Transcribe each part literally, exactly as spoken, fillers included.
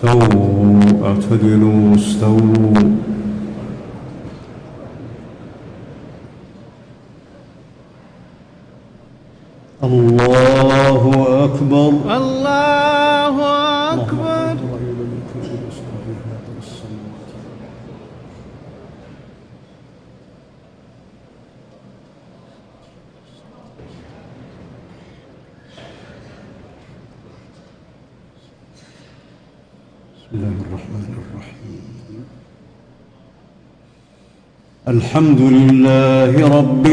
استووا اعتدلوا استووا. الله أكبر الله أكبر. بسم الله الرحمن الرحيم. الحمد لله رب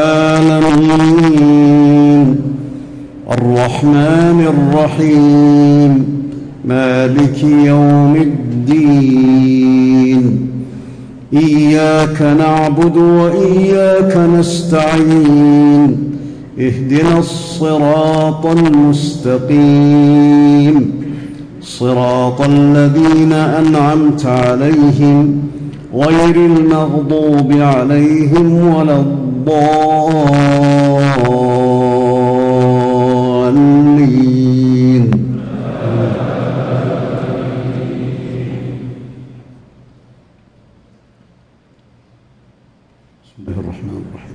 العالمين الرحمن الرحيم مالك يوم الدين. إياك نعبد وإياك نستعين. اهدنا الصراط المستقيم صراط الذين أنعمت عليهم غير المغضوب عليهم ولا الضالين. بسم الله الرحمن الرحيم.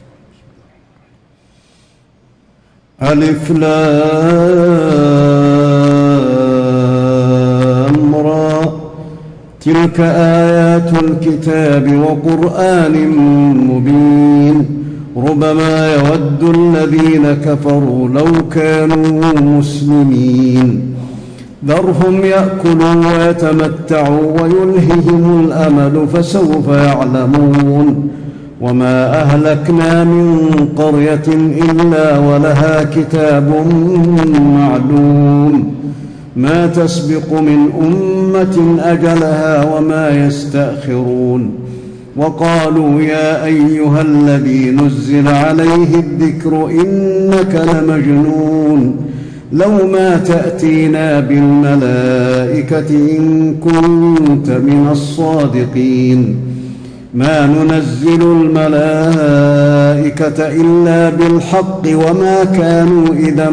ألف لام را تلك آيات الكتاب وقرآن مبين. ربما يود الذين كفروا لو كانوا مسلمين. ذرهم يأكلوا ويتمتعوا ويلههم الأمل فسوف يعلمون. وما أهلكنا من قرية إلا ولها كتاب معلوم. ما تسبق من أمة أجلها وما يستأخرون. وقالوا يا أيها الذي نزل عليه الذكر إنك لمجنون. لو ما تأتينا بالملائكة إن كنت من الصادقين. ما ننزل الملائكة إلا بالحق وما كانوا إذا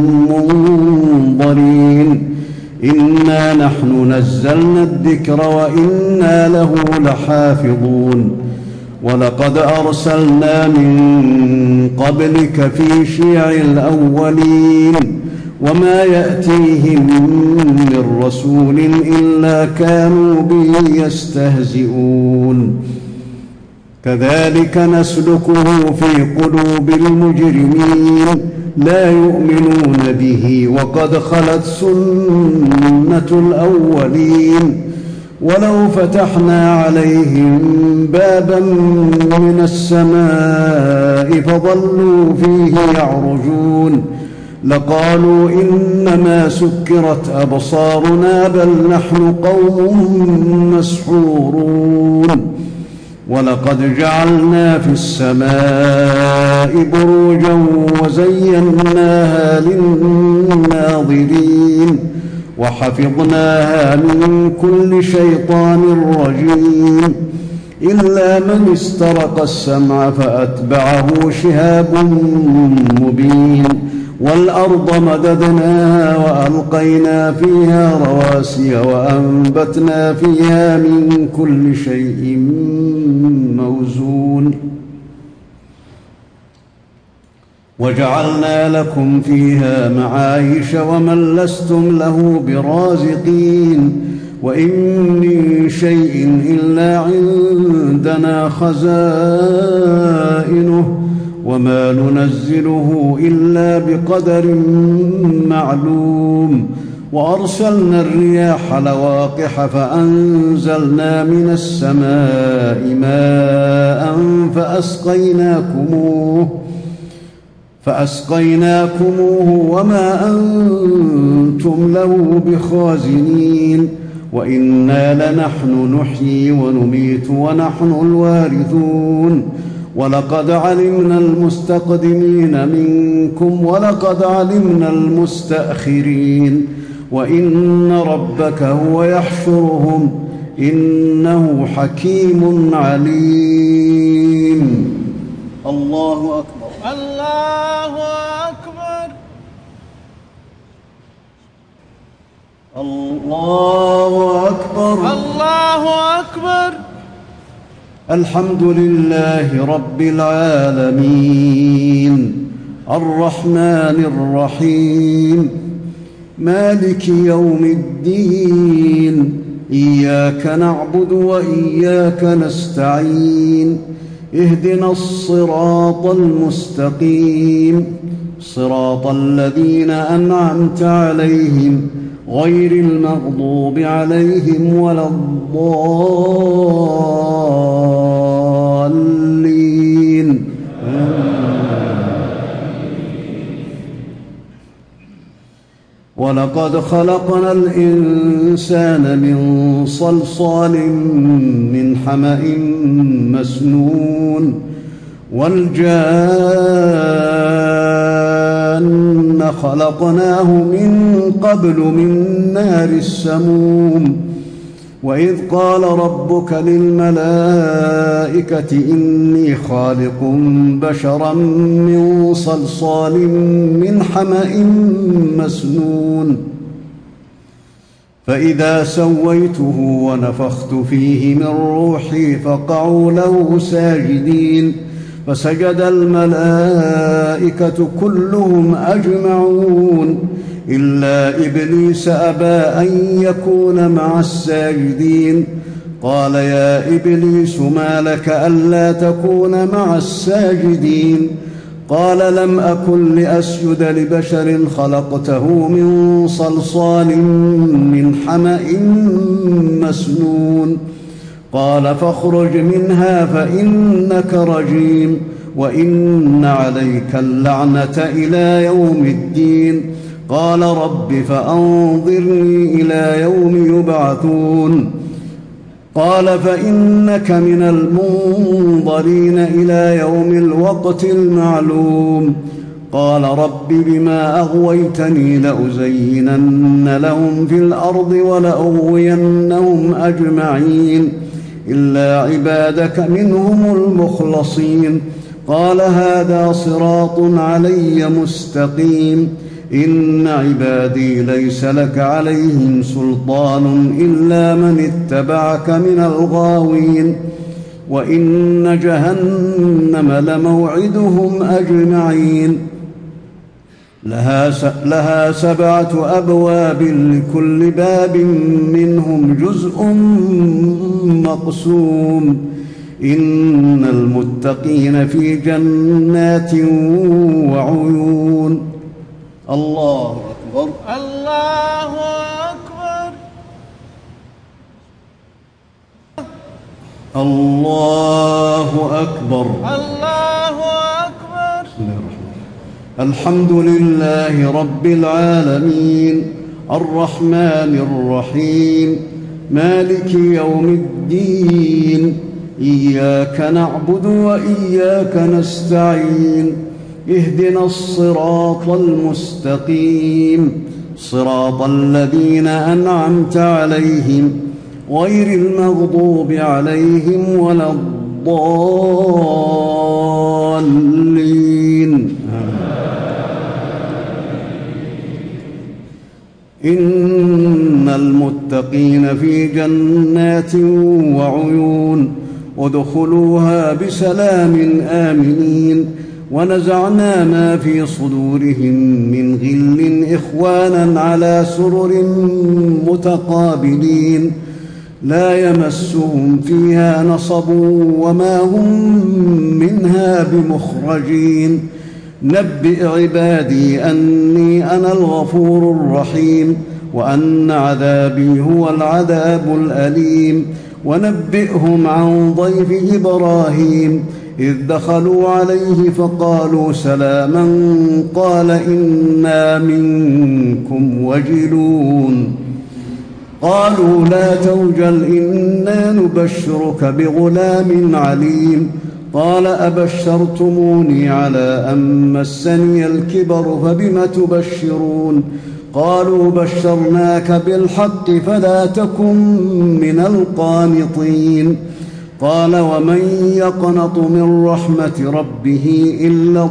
منظرين. إنا نحن نزلنا الذكر وإنا له لحافظون. ولقد أرسلنا من قبلك في شيع الأولين. وما يأتيهم من رسول إلا كانوا به يستهزئون. كذلك نسلكه في قلوب المجرمين لا يؤمنون به وقد خلت سنة الأولين. ولو فتحنا عليهم بابا من السماء فظلوا فيه يعرجون لقالوا إنما سكرت أبصارنا بل نحن قوم مسحورون. ولقد جعلنا في السماء بروجا وزيناها للناظرين وحفظناها من كل شيطان رجيم إلا من استرق السمع فأتبعه شهاب مبين. والأرض مددناها وألقينا فيها رواسي وأنبتنا فيها من كل شيء موزون. وجعلنا لكم فيها معايش ومن لستم له برازقين. وإن من شيء إلا عندنا خزائنه وما ننزله إلا بقدر معلوم. وأرسلنا الرياح لواقح فأنزلنا من السماء ماء فأسقيناكموه فأسقيناكموه وما أنتم له بخازنين. وإنا لنحن نحيي ونميت ونحن الوارثون. ولقد علمنا المستقدمين منكم ولقد علمنا المستأخرين. وإن ربك هو يحشرهم إنه حكيم عليم. الله أكبر. الله أكبر. الله الحمد لله رب العالمين الرحمن الرحيم مالك يوم الدين إياك نعبد وإياك نستعين اهدنا الصراط المستقيم صراط الذين أنعمت عليهم غير المغضوب عليهم ولا الضالين. ولقد خلقنا الإنسان من صلصال من حمأ مسنون والجان خلقناه من قبل من نار السموم وإذ قال ربك للملائكة إني خالق بشرا من صلصال من حمأ مسنون فإذا سويته ونفخت فيه من روحي فقعوا له ساجدين فسجد الملائكة كلهم أجمعون إلا إبليس أبى أن يكون مع الساجدين قال يا إبليس ما لك ألا تكون مع الساجدين قال لم أكن لأسجد لبشر خلقته من صلصال من حمأ مسنون قال فاخرج منها فإنك رجيم وإن عليك اللعنة إلى يوم الدين قال رب فأنظرني إلى يوم يبعثون قال فإنك من المنظرين إلى يوم الوقت المعلوم قال رب بما أغويتني لأزينن لهم في الأرض ولأغوينهم أجمعين إلا عبادك منهم المخلصين قال هذا صراط علي مستقيم إن عبادي ليس لك عليهم سلطان إلا من اتبعك من الغاوين وإن جهنم لموعدهم أجمعين لها, س... لها سبعة أبواب لكل باب منهم جزء مقسوم إن المتقين في جنات وعيون. الله أكبر الله أكبر الله أكبر الله أكبر. بسم الله الرحمن الرحيم. الحمد لله رب العالمين الرحمن الرحيم مالك يوم الدين إياك نعبد وإياك نستعين اهدنا الصراط المستقيم صراط الذين أنعمت عليهم غير المغضوب عليهم ولا الضالين. إن المتقين في جنات وعيون ادخلوها بسلام آمنين ونزعنا ما في صدورهم من غل إخوانا على سرر متقابلين لا يمسهم فيها نصب وما هم منها بمخرجين نبئ عبادي أني أنا الغفور الرحيم وأن عذابي هو العذاب الأليم ونبئهم عن ضيف إبراهيم إذ دخلوا عليه فقالوا سلاما قال إنا منكم وجلون قالوا لا توجل إنا نبشرك بغلام عليم قال أبشرتموني على أن مسني الكبر فبم تبشرون قالوا بشرناك بالحق فلا تكن من القانطين قال ومن يقنط من رحمة ربه إلا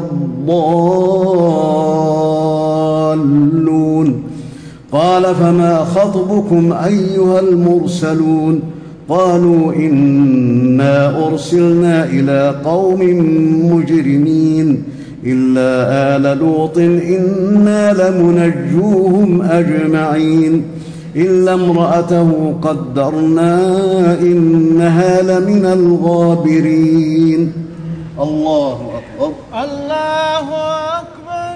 الضالون قال فما خطبكم أيها المرسلون قالوا إنا أرسلنا إلى قوم مجرمين إلا آل لوط إنا لمنجوهم أجمعين إلا امرأته قدرنا إنها لمن الغابرين. الله أكبر. الله أكبر.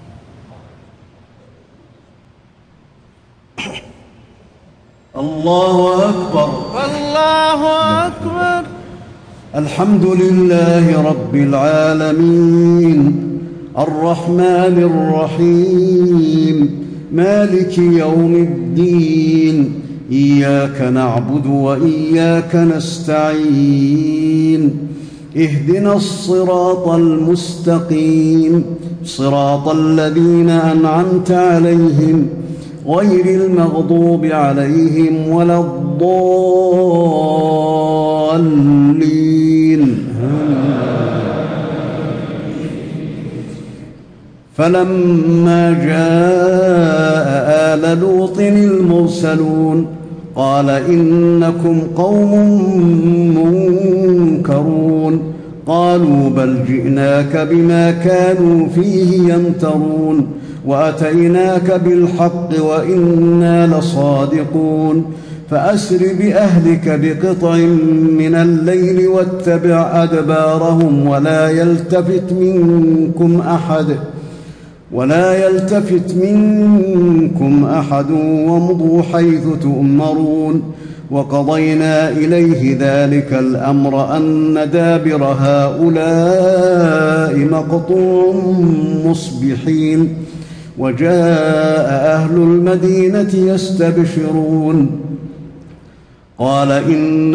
الله أكبر. الله أكبر. الحمد لله رب العالمين الرحمن الرحيم مالك يوم الدين إياك نعبد وإياك نستعين اهدنا الصراط المستقيم صراط الذين أنعمت عليهم غير المغضوب عليهم ولا الضالين. فلما جاء آل لوط المرسلون قال إنكم قوم منكرون قالوا بل جئناك بما كانوا فيه يمترون وأتيناك بالحق وإنا لصادقون فأسر بأهلك بقطع من الليل واتبع أدبارهم ولا يلتفت منكم أحد ولا يلتفت منكم أحد وامضوا حيث تؤمرون وقضينا إليه ذلك الأمر أن دابر هؤلاء مقطوع مصبحين وجاء أهل المدينة يستبشرون قال إن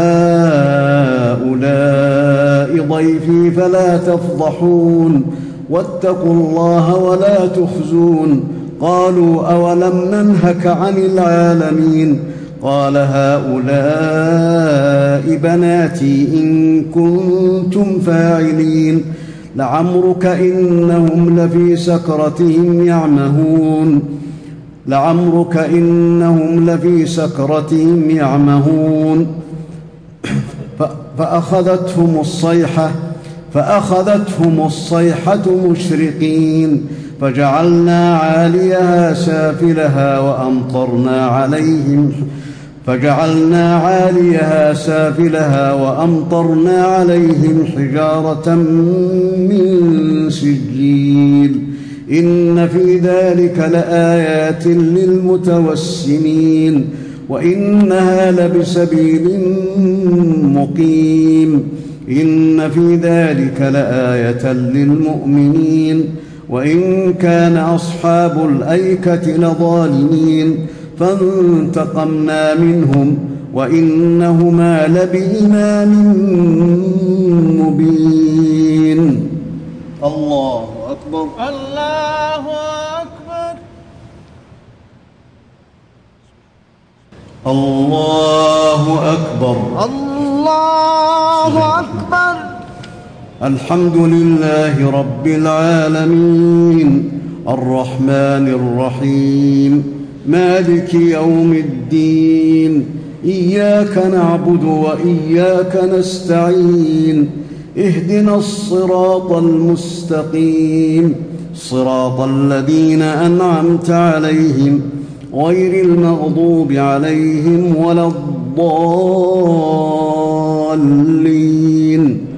هؤلاء ضيفي فلا تفضحون واتقوا الله ولا تخزون قالوا أولم ننهك عن العالمين قال هؤلاء بناتي إن كنتم فاعلين لعمرك إنهم لفي سكرتهم يعمهون لعمرك إنهم لفي سكرتهم يعمهون فأخذتهم الصيحة فأخذتهم الصيحة مشرقين فجعلنا عاليها سافلها وأمطرنا عليهم فجعلنا عاليها سافلها وأمطرنا عليهم حجارة من سجيل إن في ذلك لآيات للمتوسمين وإنها لبسبيل مقيم إن في ذلك لآية للمؤمنين وإن كان أصحاب الأيكة لظالمين فانتقمنا منهم وإنهما لبإمام مبين. الله أكبر. الله أكبر. الله أكبر. الله أكبر. الحمد لله رب العالمين الرحمن الرحيم مالك يوم الدين إياك نعبد وإياك نستعين اهدنا الصراط المستقيم صراط الذين أنعمت عليهم غير المغضوب عليهم ولا الضالين.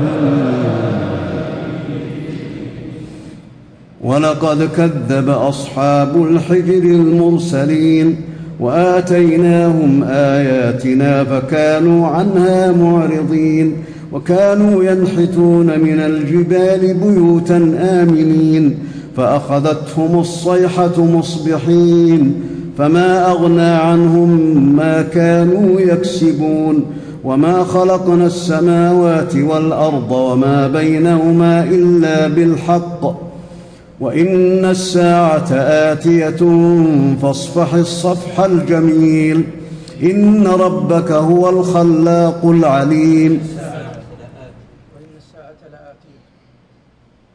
ولقد كذب أصحاب الحجر المرسلين وآتيناهم آياتنا فكانوا عنها معرضين وكانوا ينحتون من الجبال بيوتا آمنين فأخذتهم الصيحة مصبحين فما أغنى عنهم ما كانوا يكسبون وما خلقنا السماوات والأرض وما بينهما إلا بالحق وإن الساعة آتية فاصفح الصفح الجميل إن ربك هو الخلاق العليم.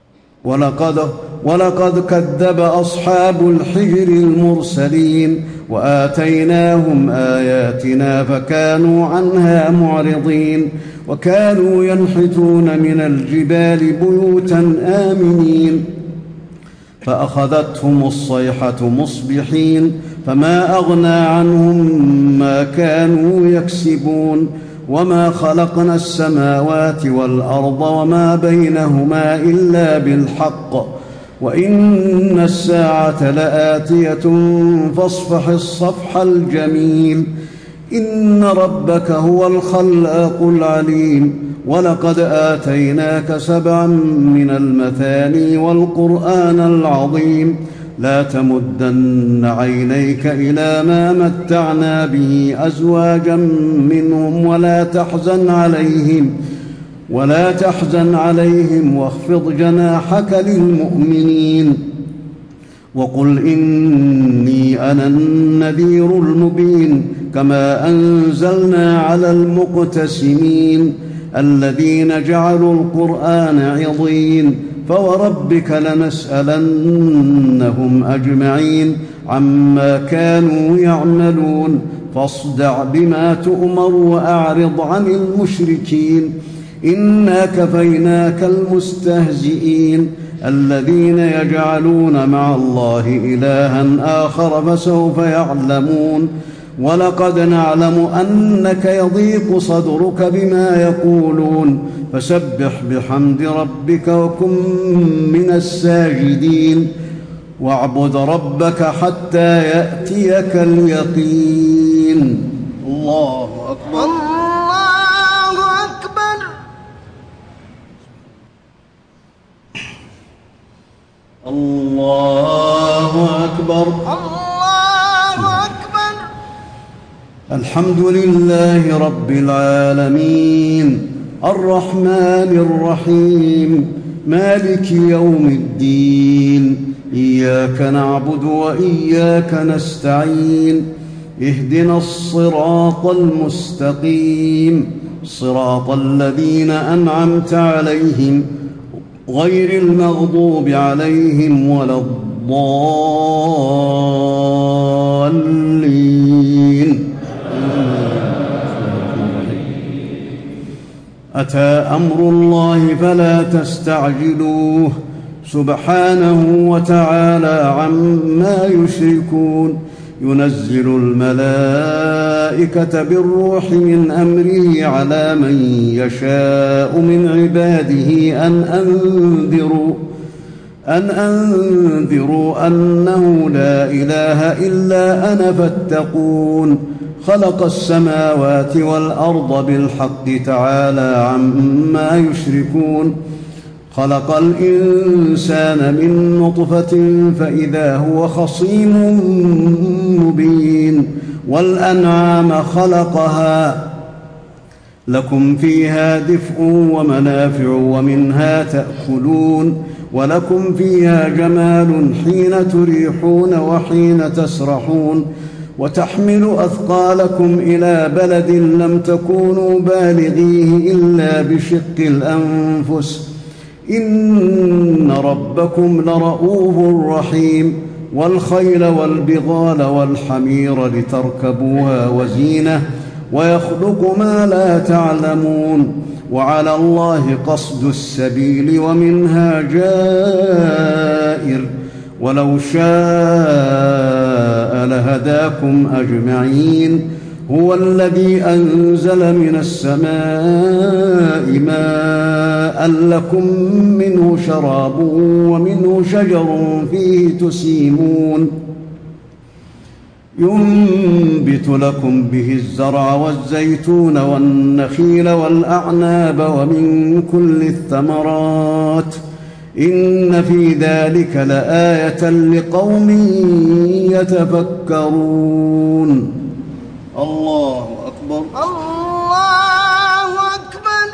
ولقد, ولقد كذب أصحاب الحجر المرسلين وآتيناهم آياتنا فكانوا عنها معرضين وكانوا ينحتون من الجبال بيوتا آمنين فأخذتهم الصيحة مصبحين فما أغنى عنهم ما كانوا يكسبون وما خلقنا السماوات والأرض وما بينهما إلا بالحق وإن الساعة لآتية فاصفح الصفح الجميل إن ربك هو الخلاق العليم ولقد آتيناك سبعا من المثاني والقرآن العظيم لا تمدن عينيك إلى ما متعنا به أزواجا منهم ولا تحزن عليهم ولا تحزن عليهم واخفض جناحك للمؤمنين وقل إني أنا النذير المبين كما أنزلنا على المقتسمين الذين جعلوا القرآن عضين فوربك لنسألنهم أجمعين عما كانوا يعملون فاصدع بما تؤمر وأعرض عن المشركين إنا كفيناك المستهزئين الذين يجعلون مع الله إلها آخر فسوف يعلمون ولقد نعلم أنك يضيق صدرك بما يقولون فسبح بحمد ربك وكن من الساجدين واعبد ربك حتى يأتيك اليقين. الله أكبر. الله أكبر. الله أكبر. الله أكبر. الحمد لله رب العالمين الرحمن الرحيم مالك يوم الدين إياك نعبد وإياك نستعين اهدنا الصراط المستقيم صراط الذين أنعمت عليهم غير المغضوب عليهم ولا الضالين. أتى أمر الله فلا تستعجلوه سبحانه وتعالى عما يشركون ينزل الملائكة بالروح من أمره على من يشاء من عباده أن أنذروا أن أنذروا أنه لا إله إلا أنا فاتقون خلق السماوات والأرض بالحق تعالى عما يشركون خلق الإنسان من نطفة فإذا هو خصيم مبين والأنعام خلقها لكم فيها دفء ومنافع ومنها تأكلون ولكم فيها جمال حين تريحون وحين تسرحون وتحمل أثقالكم إلى بلد لم تكونوا بالغيه إلا بشق الأنفس إن ربكم لرؤوف رحيم والخيل والبغال والحمير لتركبوها وزينة ويخلق ما لا تعلمون وعلى الله قصد السبيل ومنها جائر ولو شاء لهداكم أجمعين هو الذي أنزل من السماء ماء لكم منه شراب ومنه شجر فيه تسيمون ينبت لكم به الزرع والزيتون والنخيل والأعناب ومن كل الثمرات إن في ذلك لآية لقوم يتفكرون. الله أكبر. الله أكبر.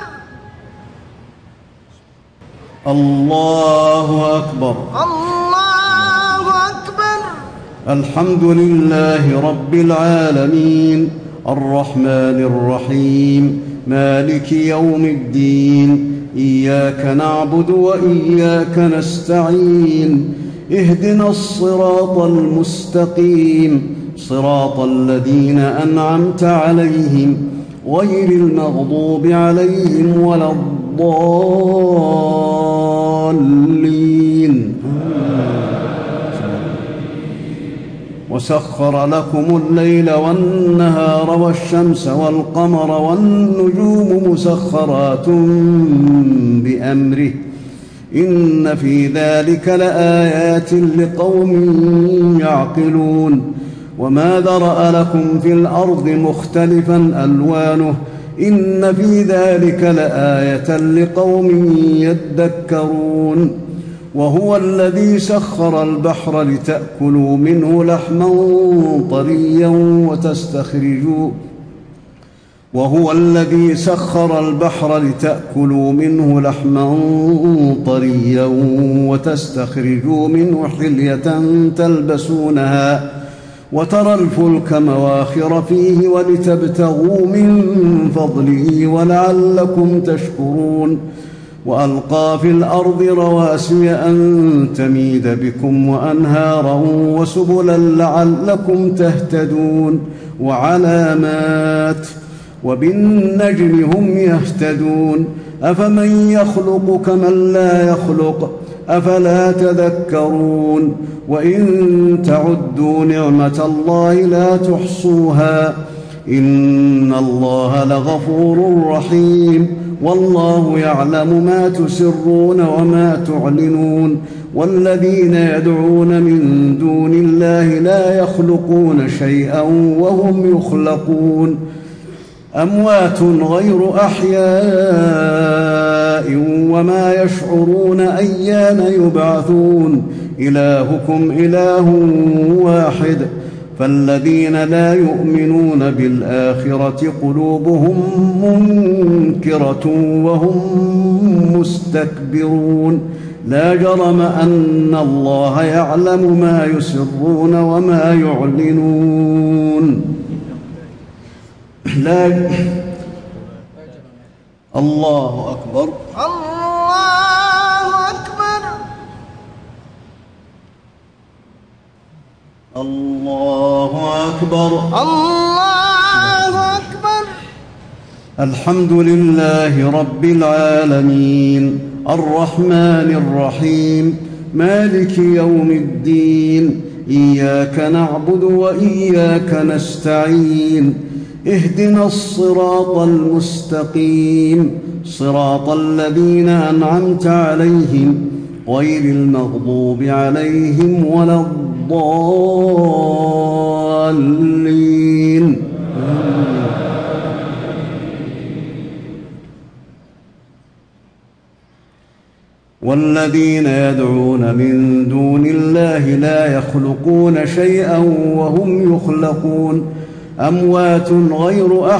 الله أكبر. الله أكبر. الحمد لله رب العالمين الرحمن الرحيم مالك يوم الدين إياك نعبد وإياك نستعين اهدنا الصراط المستقيم صراط الذين أنعمت عليهم غير المغضوب عليهم ولا الضالين وسخر لكم الليل والنهار والشمس والقمر والنجوم مسخرات بأمره إن في ذلك لآيات لقوم يعقلون وما ذرأ لكم في الأرض مختلفا ألوانه إن في ذلك لآية لقوم يذكرون وهو الذي سخر البحر لتأكلوا منه لحما طريا وتستخرجوا وهو الذي سخر البحر لتأكلوا منه لحما طريا وتستخرجوا منه حلية تلبسونها وترى الفلك مواخر فيه ولتبتغوا من فضله ولعلكم تشكرون وألقى في الأرض رواسي أن تميد بكم وأنهارا وسبلا لعلكم تهتدون وعلامات وبالنجم هم يهتدون أفمن يخلق كمن لا يخلق أفلا تذكرون وإن تعدوا نعمة الله لا تحصوها إن الله لغفور رحيم والله يعلم ما تسرون وما تعلنون والذين يدعون من دون الله لا يخلقون شيئا وهم يخلقون أموات غير أحياء وما يشعرون أيان يبعثون إلهكم إله واحد فالذين لا يؤمنون بالآخرة قلوبهم منكرة وهم مستكبرون لا جرم أن الله يعلم ما يسرون وما يعلنون لا الله أكبر الله أكبر الله أكبر الله أكبر الحمد لله رب العالمين الرحمن الرحيم مالك يوم الدين إياك نعبد وإياك نستعين اهدنا الصراط المستقيم صراط الذين أنعمت عليهم غير المغضوب عليهم ولا الضالين والذين يدعون من دون الله لا يخلقون شيئا وهم يخلقون أموات غير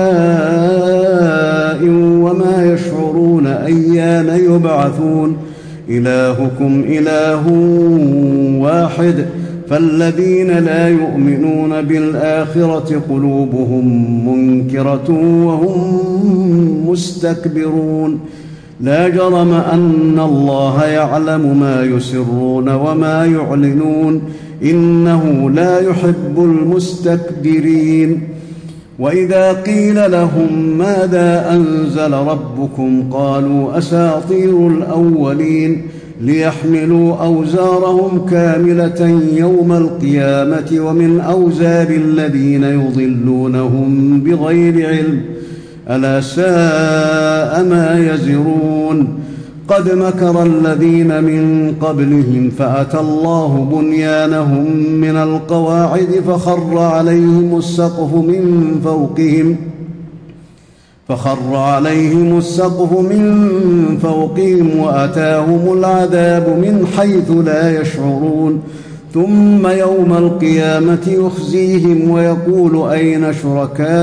أحياء وما يشعرون أيان يبعثون إلهكم إله واحد فالذين لا يؤمنون بالآخرة قلوبهم منكرة وهم مستكبرون لا جرم أن الله يعلم ما يسرون وما يعلنون إنه لا يحب المستكبرين وإذا قيل لهم ماذا أنزل ربكم قالوا أساطير الأولين ليحملوا أوزارهم كاملة يوم القيامة ومن أوزار الذين يضلونهم بغير علم ألا ساء ما يزرون قد مكر الذين من قبلهم فأتى الله بنيانهم من القواعد فخر عليهم السقف من فوقهم فخر عليهم السقف من فوقهم وأتاهم العذاب من حيث لا يشعرون ثم يوم القيامة يخزيهم ويقول أين شركائي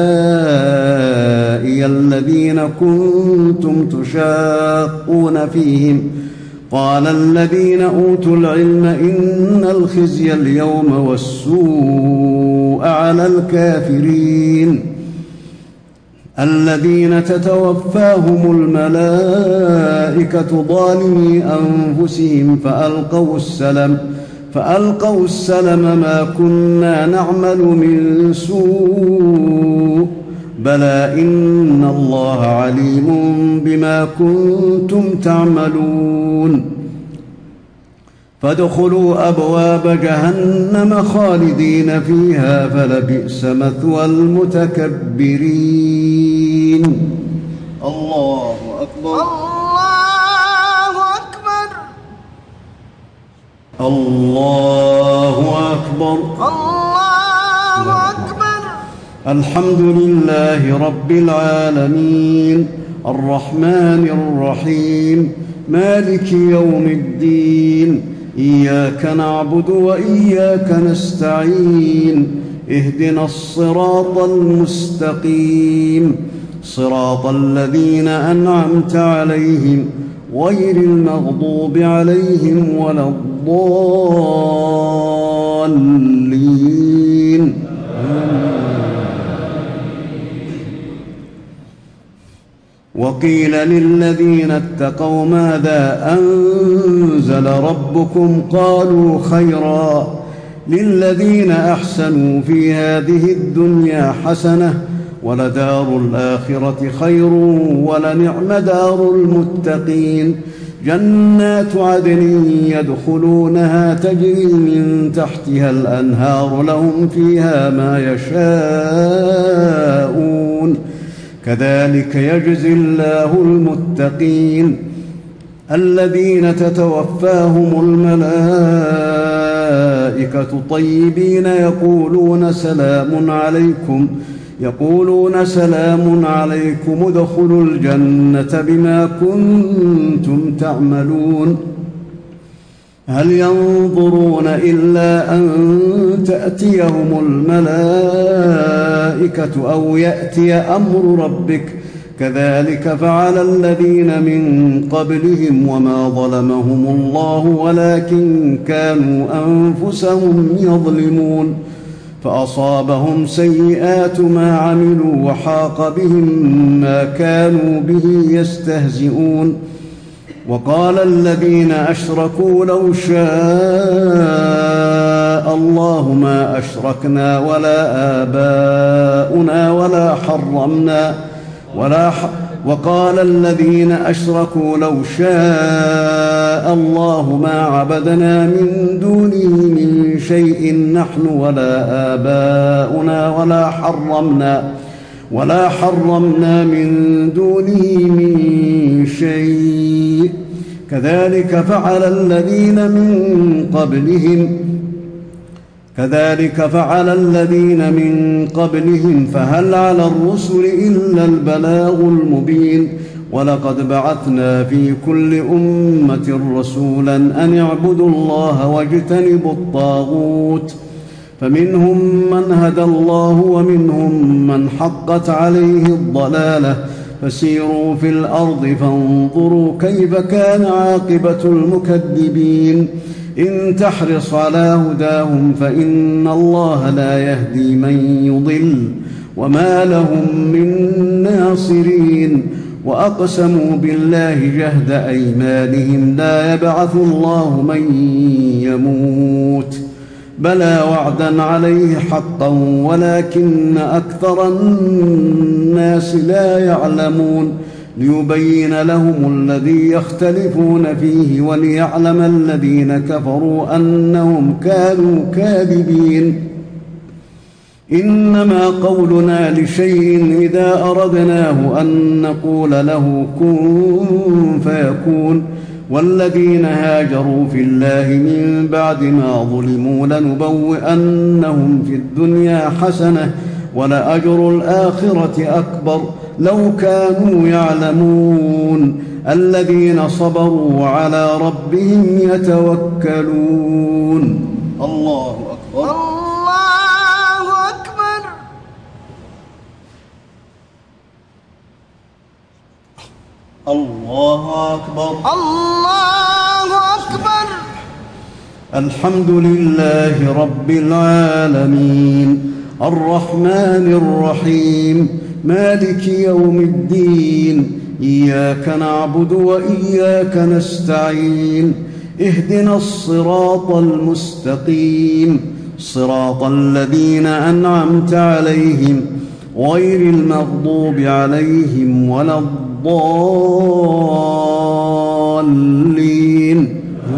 الذين كنتم تشاقون فيهم قال الذين أوتوا العلم إن الخزي اليوم والسوء على الكافرين الذين تتوفاهم الملائكة ظالمي أنفسهم فألقوا السلم فألقوا السلم ما كنا نعمل من سوء بلى إن الله عليم بما كنتم تعملون فادخلوا أبواب جهنم خالدين فيها فلبئس مثوى المتكبرين. الله أكبر. الله أكبر. الله أكبر. الله أكبر. الحمد لله رب العالمين الرحمن الرحيم مالك يوم الدين إياك نعبد وإياك نستعين اهدنا الصراط المستقيم صراط الذين أنعمت عليهم غير المغضوب عليهم ولا الضالين. وقيل للذين اتقوا ماذا أنزل ربكم قالوا خيرا للذين أحسنوا في هذه الدنيا حسنة ولدار الآخرة خير ولنعم دار المتقين جنات عدن يدخلونها تجري من تحتها الأنهار لهم فيها ما يشاءون كذلك يجزي الله المتقين الذين تتوفاهم الملائكة طيبين يقولون سلام عليكم يقولون سلام عليكم ادخلوا الجنة بما كنتم تعملون هل ينظرون إلا أن تأتيهم الملائكة أو يأتي أمر ربك كذلك فعل الذين من قبلهم وما ظلمهم الله ولكن كانوا أنفسهم يظلمون فأصابهم سيئات ما عملوا وحاق بهم ما كانوا به يستهزئون وقال الذين أشركوا لو شاء الله ما أشركنا ولا آباؤنا ولا حرمنا ولا ح... وقال الذين أشركوا لو شاء الله ما عبدنا من دونه من شيء نحن ولا آباؤنا ولا حرمنا ولا حرمنا من دونه من شيء كذلك فعل الذين من قبلهم كذلك فعل الذين من قبلهم فهل على الرسل إلا البلاغ المبين ولقد بعثنا في كل أمة رسولا أن اعبدوا الله واجتنبوا الطاغوت فمنهم من هدى الله ومنهم من حقت عليه الضلالة فسيروا في الأرض فانظروا كيف كان عاقبة المكذبين إن تحرص على هداهم فإن الله لا يهدي من يضل وما لهم من ناصرين وأقسموا بالله جهد أيمانهم لا يبعث الله من يموت بلى وعدا عليه حقا ولكن أكثر الناس لا يعلمون ليبين لهم الذي يختلفون فيه وليعلم الذين كفروا أنهم كانوا كاذبين إنما قولنا لشيء إذا أردناه أن نقول له كن فيكون والذين هاجروا في الله من بعد ما ظلموا لنبوئنهم في الدنيا حسنة ولأجر الآخرة أكبر لو كانوا يعلمون الذين صبروا وعلى ربهم يتوكلون. الله أكبر. الله أكبر. الله أكبر. الله أكبر. الحمد لله رب العالمين الرحمن الرحيم مالك يوم الدين إياك نعبد وإياك نستعين اهدنا الصراط المستقيم صراط الذين أنعمت عليهم غير المغضوب عليهم ولا الضالين.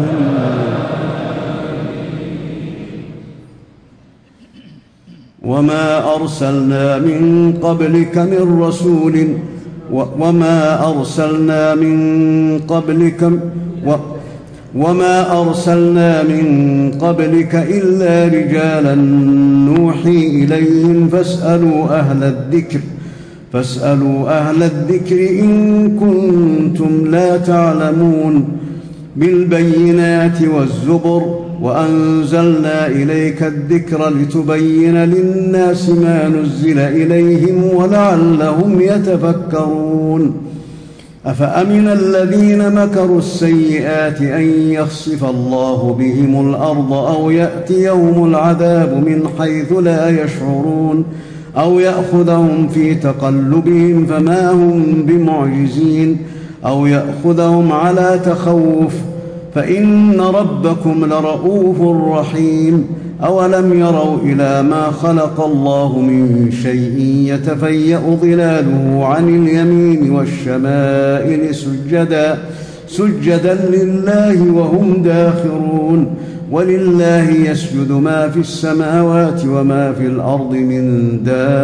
وما أرسلنا من قبلك من رسول وما أرسلنا من قبلك و وما أرسلنا من قبلك إلا رجالا نوحي إليهم فاسألوا أهل الذكر فاسألوا أهل الذكر إن كنتم لا تعلمون بالبينات والزبر وأنزلنا إليك الذكر لتبين للناس ما نزل إليهم ولعلهم يتفكرون. أفأمن الذين مكروا السيئات أن يخسف الله بهم الأرض أو يأتيهم العذاب من حيث لا يشعرون أو يأخذهم في تقلبهم فما هم بمعجزين أو يأخذهم على تخوف فإن ربكم لرؤوف رحيم. أولم يروا إلى ما خلق الله من شيء يتفيأ ظلاله عن اليمين والشمائل سجدا سجدا لله وهم داخرون. ولله يسجد ما في السماوات وما في الأرض من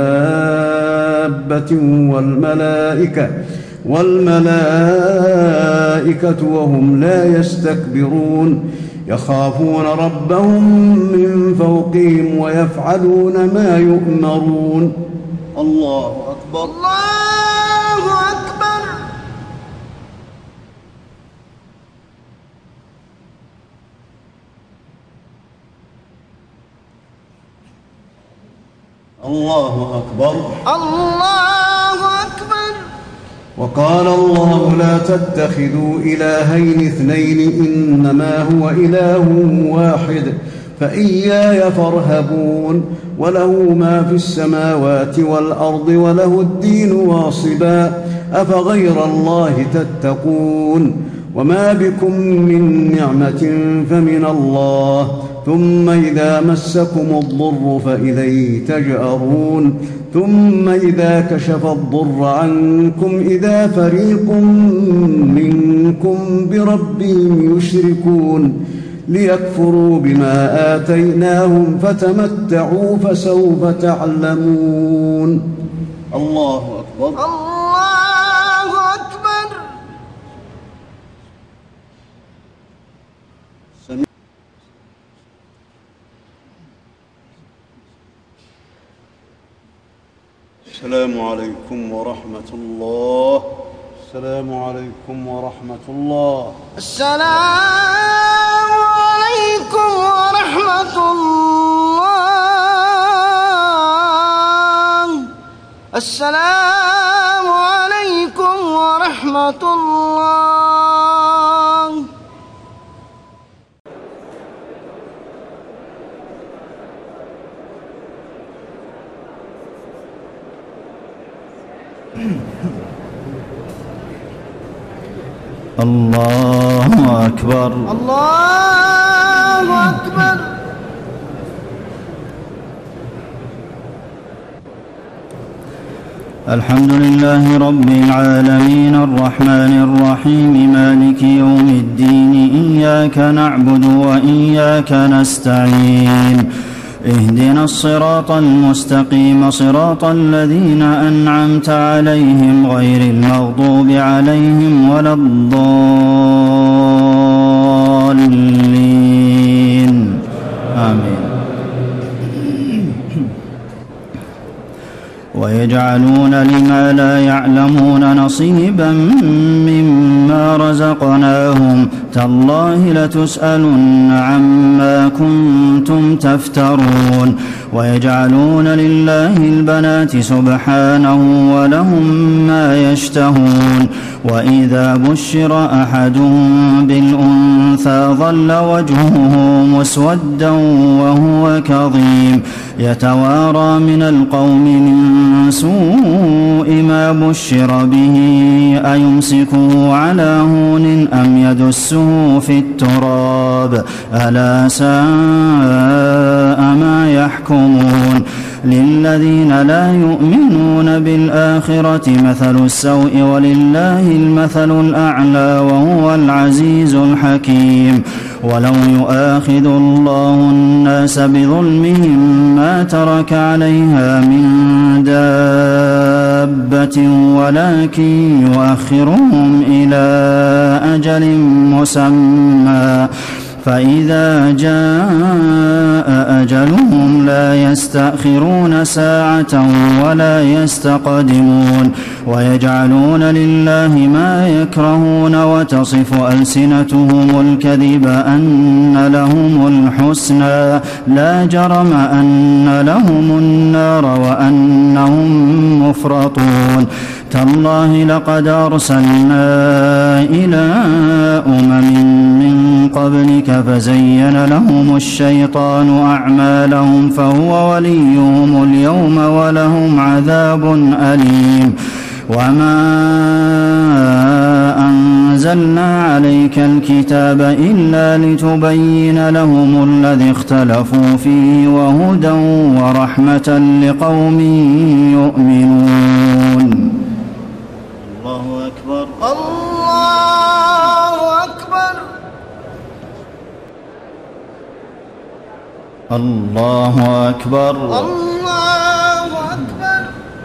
دابة والملائكة والملائكة وهم لا يستكبرون يخافون ربهم من فوقهم ويفعلون ما يؤمرون. الله أكبر. الله أكبر. الله أكبر. الله أكبر. وقال الله لا تتخذوا إلهين اثنين إنما هو إله واحد فإياي فارهبون. وله ما في السماوات والأرض وله الدين واصبا أفغير الله تتقون. وما بكم من نعمة فمن الله ثم إذا مسكم الضر فإليه تجأرون ثم إذا كشف الضر عنكم إذا فريق منكم بربهم يشركون ليكفروا بما آتيناهم فتمتعوا فسوف تعلمون. الله أكبر. الله أكبر. السلام عليكم ورحمة الله. السلام عليكم ورحمة الله. السلام عليكم ورحمة الله. السلام عليكم ورحمة الله. الله أكبر. الله أكبر. الحمد لله رب العالمين الرحمن الرحيم مالك يوم الدين إياك نعبد وإياك نستعين اهدنا الصراط المستقيم صراط الذين أنعمت عليهم غير المغضوب عليهم ولا الضالين آمين. ويجعلون لما لا يعلمون نصيبا مما رزقناهم تالله لتسألن عما كنتم تفترون. ويجعلون لله البنات سبحانه ولهم ما يشتهون. وإذا بشر أحدهم بالأنثى ظل وجهه مسودا وهو كظيم يتوارى من القوم من سوء ما بشر به أيمسكه على هون أم يدسه في التراب ألا ساء ما يحكمون للذين لا يؤمنون بالآخرة مثل السوء ولله المثل الأعلى وهو العزيز الحكيم ولو يؤاخذ الله الناس بظلمهم ما ترك عليها من دابة ولكن يؤخرهم إلى أجل مسمى فإذا جاء أجلهم لا يستأخرون ساعة ولا يستقدمون ويجعلون لله ما يكرهون وتصف ألسنتهم الكذب أن لهم الحسنى لا جرم أن لهم النار وأنهم مفرطون تالله لقد أرسلنا إلى أمم من قبلك فزين لهم الشيطان أعمالهم فهو وليهم اليوم ولهم عذاب أليم وما أنزلنا عليك الكتاب إلا لتبين لهم الذي اختلفوا فيه وهدى ورحمة لقوم يؤمنون الله أكبر الله أكبر الله أكبر الله أكبر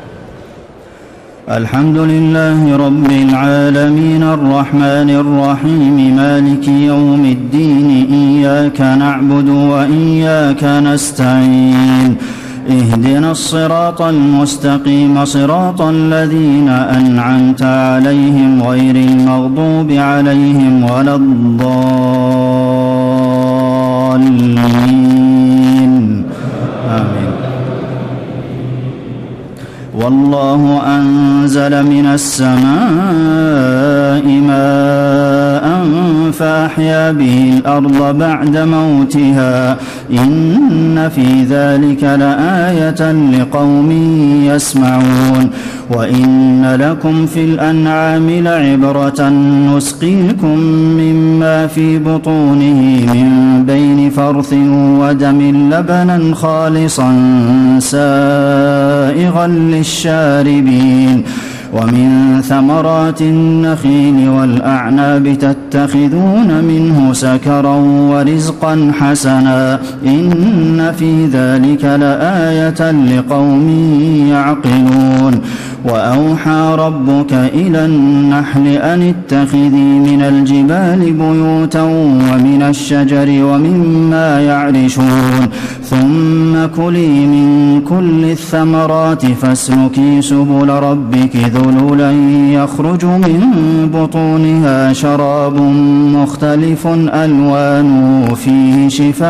الحمد لله رب العالمين الرحمن الرحيم مالك يوم الدين إياك نعبد وإياك نستعين اهدنا الصراط المستقيم صراط الذين أنعمت عليهم غير المغضوب عليهم ولا الضالين آمين والله أنزل من السماء ماء فأحيا به الأرض بعد موتها إن في ذلك لآية لقوم يسمعون وإن لكم في الأنعام لعبرة نسقيكم مما في بطونه من بين فرث ودم لبنا خالصا سائغا للشاربين ومن ثمرات النخيل والأعناب تتخذون منه سكرا ورزقا حسنا إن في ذلك لآية لقوم يعقلون وأوحى ربك إلى النحل أن اتخذي من الجبال بيوتا ومن الشجر ومما يعرشون ثم كلي من كل الثمرات فاسلكي سبل ربك ذللا يخرج من بطونها شراب مختلف ألوانه فيه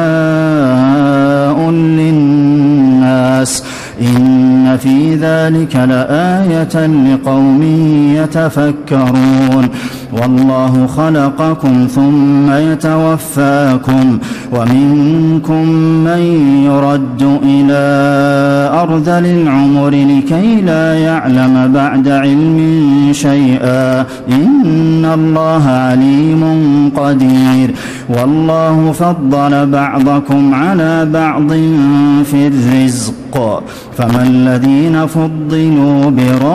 شفاء للناس إن في ذلك لآية لقوم يتفكرون والله خلقكم ثم يتوفاكم ومنكم من يرد إلى أرذل العمر لكي لا يعلم بعد علم شيئا إن الله عليم قدير والله فضل بعضكم على بعض في الرزق فما الذين فضلوا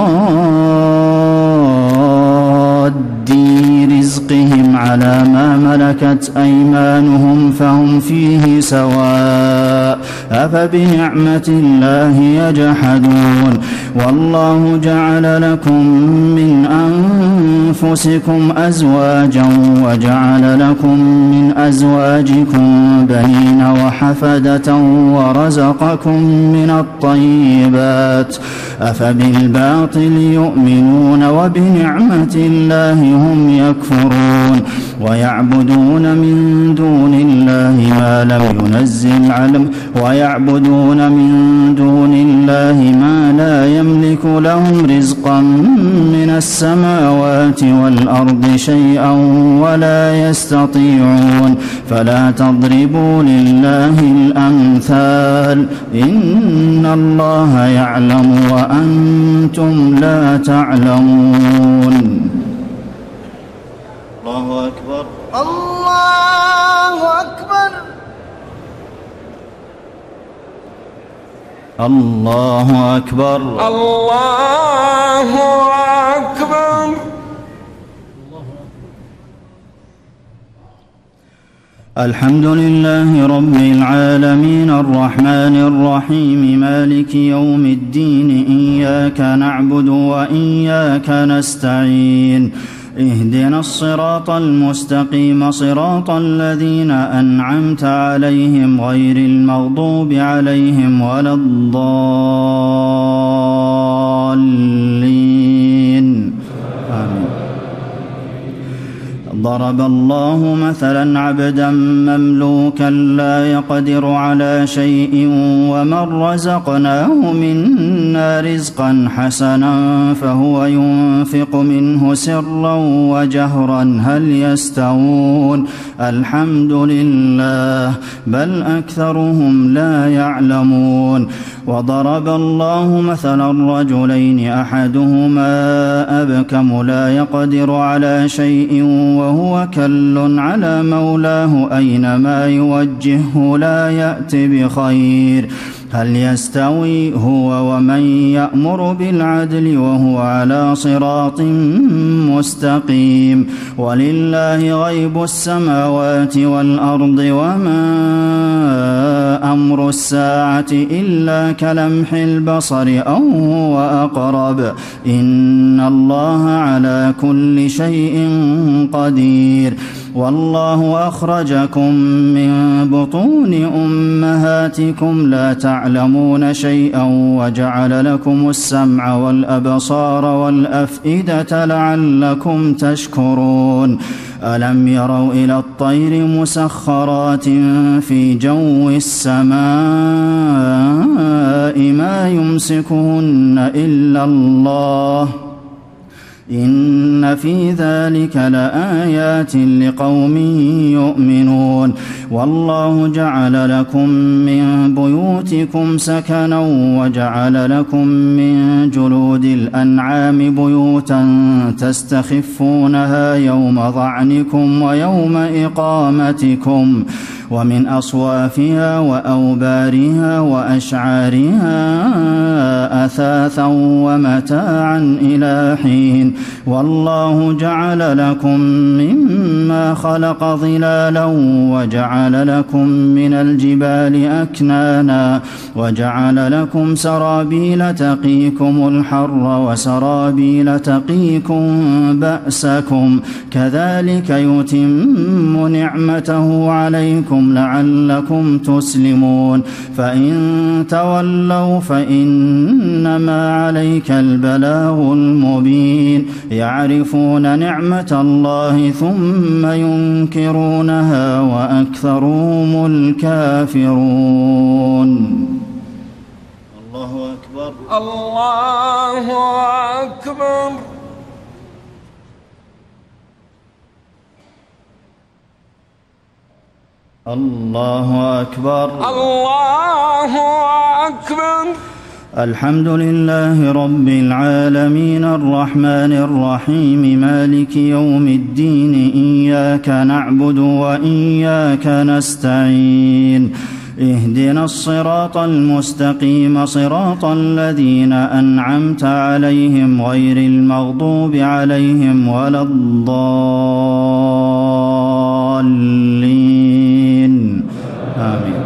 براد رزقهم على ما ملكت أيمانهم فهم فيه سواء أفبنعمة الله يجحدون والله جعل لكم من أنفسكم أزواجا وجعل لكم من أزواجكم بنين وحفدة ورزقكم من الطيبات أفبالباطل يؤمنون وبنعمة الله هم يكفرون ويعبدون من دون الله ما لم ينزل علم ويعبدون من دون الله ما لا يملك لهم رزقا من السماوات والأرض شيئا ولا يستطيعون فلا تضربوا لله الأمثال إن الله يعلم وأنتم لا تعلمون. الله أكبر. الله أكبر. الله أكبر. الله أكبر. الحمد لله رب العالمين الرحمن الرحيم مالك يوم الدين إياك نعبد وإياك نستعين اهدنا الصراط المستقيم صراط الذين أنعمت عليهم غير المغضوب عليهم ولا الضالين آمين. ضرب الله مثلا عبدا مملوكا لا يقدر على شيء ومن رزقناه منا رزقا حسنا فهو ينفق منه سرا وجهرا هل يستوون الحمد لله بل أكثرهم لا يعلمون. وضرب الله مثلا رجلين أحدهما أبكم لا يقدر على شيء وهو كل على مولاه أينما يوجهه لا يأت بخير هل يستوي هو ومن يأمر بالعدل وهو على صراط مستقيم. ولله غيب السماوات والأرض وما أمر الساعة إلا كلمح البصر أو هو أقرب إن الله على كل شيء قدير. والله أخرجكم من بطون أمهاتكم لا تعلمون شيئا وجعل لكم السمع والأبصار والأفئدة لعلكم تشكرون. ألم يروا إلى الطير مسخرات في جو السماء ما يمسكهن إلا الله إن في ذلك لآيات لقوم يؤمنون. والله جعل لكم من بيوتكم سكنا وجعل لكم من جلود الأنعام بيوتا تستخفونها يوم ظعنكم ويوم إقامتكم ومن أصوافها وأوبارها وأشعارها أثاثا ومتاعا إلى حين. والله جعل لكم مما خلق ظلالا وجعل لكم من الجبال أكنانا وجعل لكم سرابيل تقيكم الحر وسرابيل تقيكم بأسكم كذلك يتم نعمته عليكم لعلكم تسلمون. فإن تولوا فإنما عليك البلاغ المبين. يعرفون نعمة الله ثم ينكرونها وأكثرهم الكافرون. الله أكبر. الله أكبر. الله أكبر. الله أكبر. الحمد لله رب العالمين الرحمن الرحيم مالك يوم الدين إياك نعبد وإياك نستعين اهدنا الصراط المستقيم صراط الذين أنعمت عليهم غير المغضوب عليهم ولا الضالين آمين.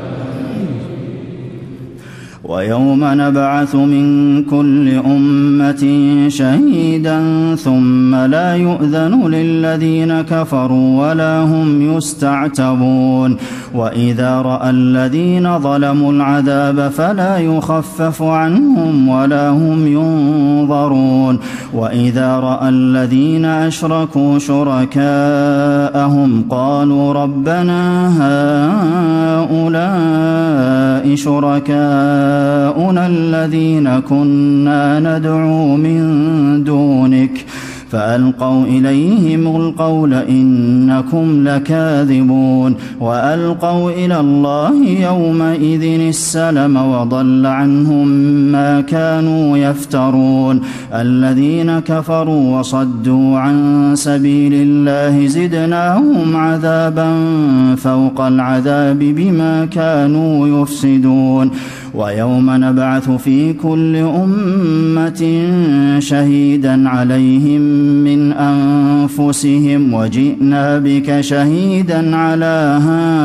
ويوم نبعث من كل أمة شهيدا ثم لا يؤذن للذين كفروا ولا هم يستعتبون. وإذا رأى الذين ظلموا العذاب فلا يخفف عنهم ولا هم ينظرون. وإذا رأى الذين أشركوا شركاءهم قالوا ربنا هؤلاء شركاؤنا الذين كنا ندعو من دونك فألقوا إليهم القول إنكم لكاذبون وألقوا إلى الله يومئذ السلم وضل عنهم ما كانوا يفترون الذين كفروا وصدوا عن سبيل الله زدناهم عذابا فوق العذاب بما كانوا يفسدون ويوم نبعث في كل أمة شهيدا عليهم من أنفسهم وجئنا بك شهيدا على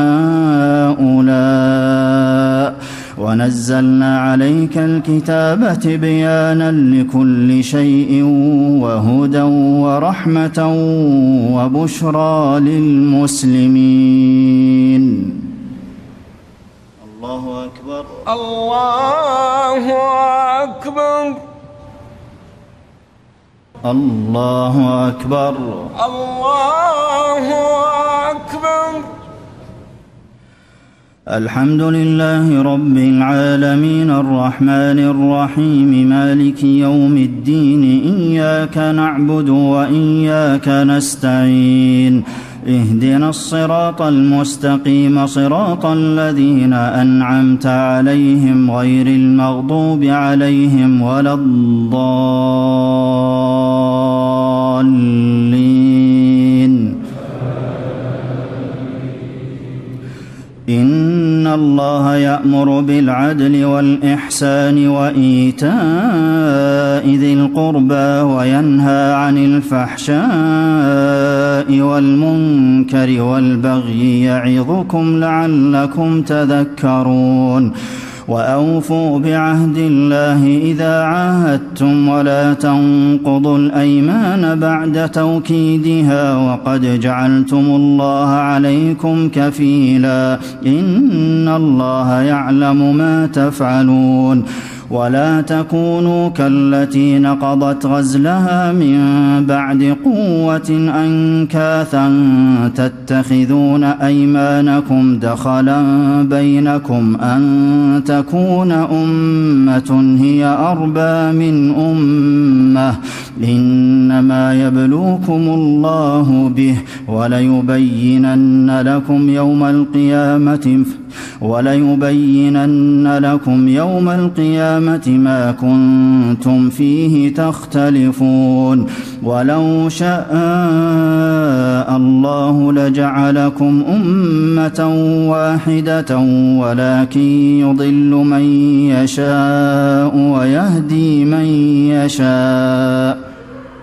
هؤلاء ونزلنا عليك الكتاب تبيانا لكل شيء وهدى ورحمة وبشرى للمسلمين. الله أكبر الله أكبر الله أكبر الله أكبر. الحمد لله رب العالمين الرحمن الرحيم مالك يوم الدين إياك نعبد وإياك نستعين اهدنا الصراط المستقيم صراط الذين أنعمت عليهم غير المغضوب عليهم ولا الضالين. إن الله يأمر بالعدل والإحسان وإيتاء ذي القربى وينهى عن الفحشاء والمنكر والبغي يعظكم لعلكم تذكرون وأوفوا بعهد الله إذا عاهدتم ولا تنقضوا الأيمان بعد توكيدها وقد جعلتم الله عليكم كفيلا إن الله يعلم ما تفعلون ولا تكونوا كالتي نقضت غزلها من بعد قوة أنكاثا تتخذون أيمانكم دخلا بينكم أن تكون أمة هي أربى من أمة إنما يبلوكم الله به وليبينن لكم يوم القيامة وليبينن لكم يوم القيامة ما كنتم فيه تختلفون ولو شاء الله لجعلكم أمة واحدة ولكن يضل من يشاء ويهدي من يشاء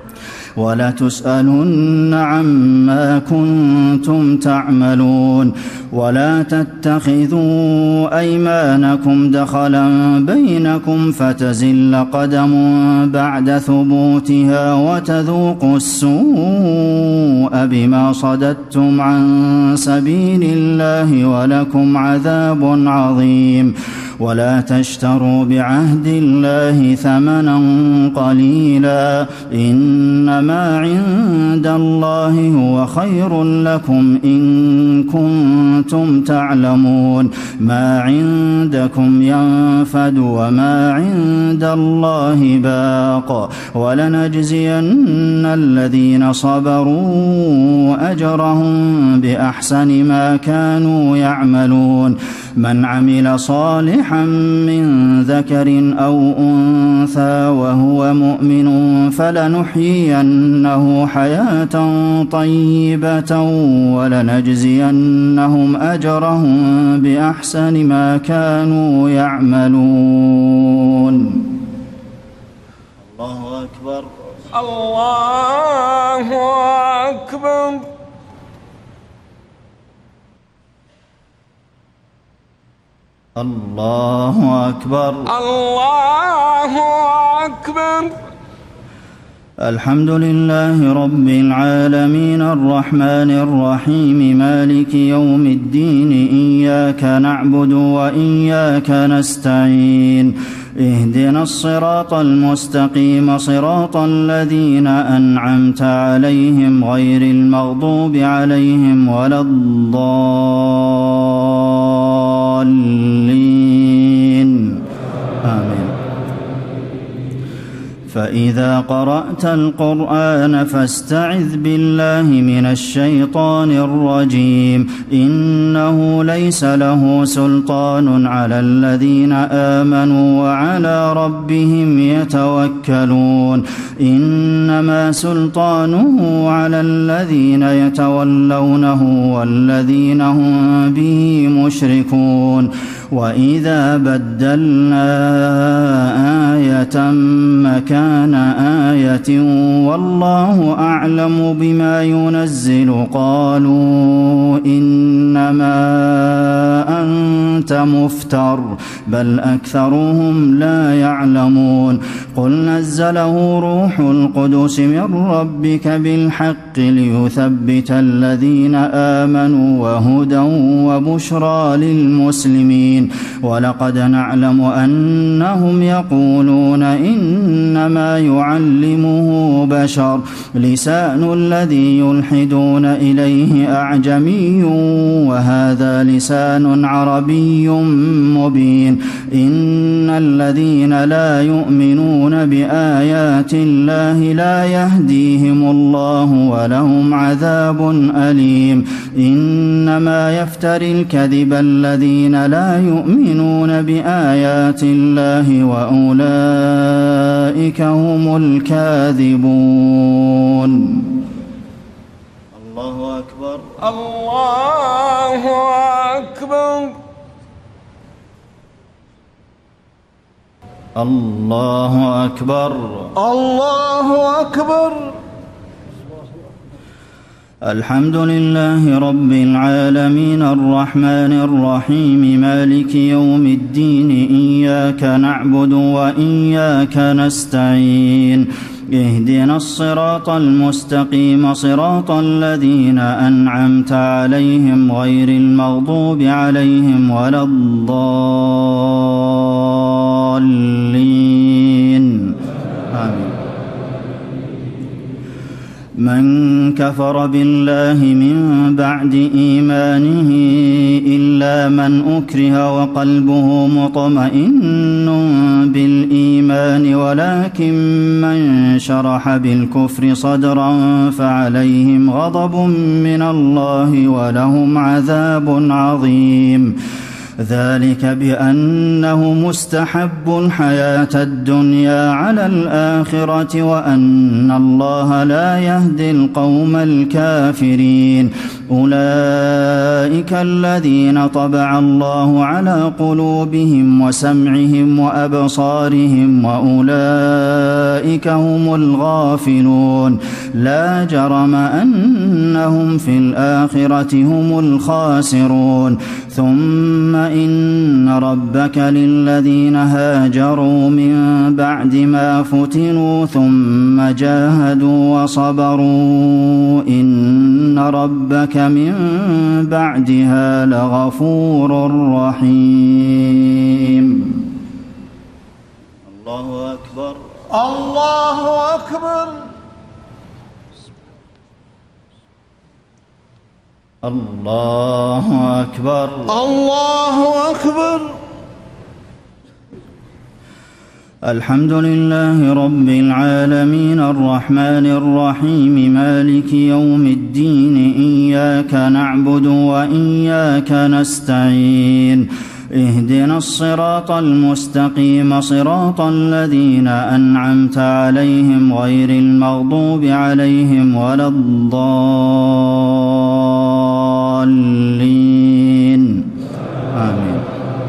ولتسألن عما كنتم تعملون ولا تتخذوا أيمانكم دخلا بينكم فتزل قدم بعد ثبوتها وتذوقوا السوء بما صددتم عن سبيل الله ولكم عذاب عظيم ولا تشتروا بعهد الله ثمنا قليلا إنما عند الله هو خير لكم إن كنتم تعلمون ما عندكم ينفد وما عند الله باق ولنجزين الذين صبروا أجرهم بأحسن ما كانوا يعملون من عمل صالحا من ذكر أو أنثى وهو مؤمن فلنحيينه حياة طيبة ولنجزينهم أجرهم بأحسن ما كانوا يعملون. الله أكبر الله أكبر الله أكبر الله أكبر. الحمد لله رب العالمين الرحمن الرحيم مالك يوم الدين إياك نعبد وإياك نستعين اهدنا الصراط المستقيم صراط الذين أنعمت عليهم غير المغضوب عليهم ولا الضالين آمين. فإذا قرأت القرآن فاستعذ بالله من الشيطان الرجيم إنه ليس له سلطان على الذين آمنوا وعلى ربهم يتوكلون إنما سلطانه على الذين يتولونه والذين هم به مشركون وإذا بدلنا آية مكان آية والله أعلم بما ينزل قالوا إنما أنت مفتر بل أكثرهم لا يعلمون قل نزله روح القدس من ربك بالحق ليثبت الذين آمنوا وهدى وبشرى للمسلمين ولقد نعلم أنهم يقولون إنما يعلمه بشر لسان الذي يلحدون إليه أعجمي وهذا لسان عربي مبين إن الذين لا يؤمنون بآيات الله لا يهديهم الله ولهم عذاب أليم إنما يفتري الكذب الذين لا يؤمنون بآيات الله وأولئك هم الكاذبون. الله أكبر الله أكبر الله أكبر الله أكبر. الحمد لله رب العالمين الرحمن الرحيم مالك يوم الدين إياك نعبد وإياك نستعين اهدنا الصراط المستقيم صراط الذين أنعمت عليهم غير المغضوب عليهم ولا الضالين آمين. من كفر بالله من بعد إيمانه إلا من أكره وقلبه مطمئن بالإيمان ولكن من شرح بالكفر صدرا فعليهم غضب من الله ولهم عذاب عظيم ذلك بأنه مستحب الحياة الدنيا على الآخرة وأن الله لا يهدي القوم الكافرين أولئك الذين طبع الله على قلوبهم وسمعهم وأبصارهم وأولئك هم الغافلون لا جرم أنهم في الآخرة هم الخاسرون ثم إن ربك للذين هاجروا من بعد ما فتنوا ثم جاهدوا وصبروا إن ربك من بعدها لغفور رحيم. الله أكبر الله أكبر الله أكبر الله أكبر. الحمد لله رب العالمين الرحمن الرحيم مالك يوم الدين إياك نعبد وإياك نستعين اهدنا الصراط المستقيم صراط الذين أنعمت عليهم غير المغضوب عليهم ولا الضالين آمين.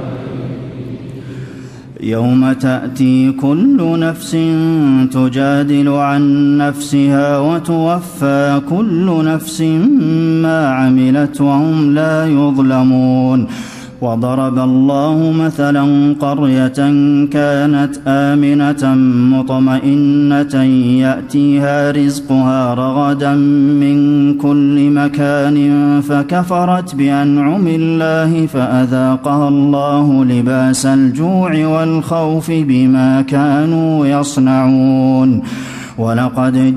يوم تأتي كل نفس تجادل عن نفسها وتوفى كل نفس ما عملت وهم لا يظلمون وضرب الله مثلا قرية كانت آمنة مطمئنة يأتيها رزقها رغدا من كل مكان فكفرت بأنعم الله فأذاقها الله لباس الجوع والخوف بما كانوا يصنعون ولقد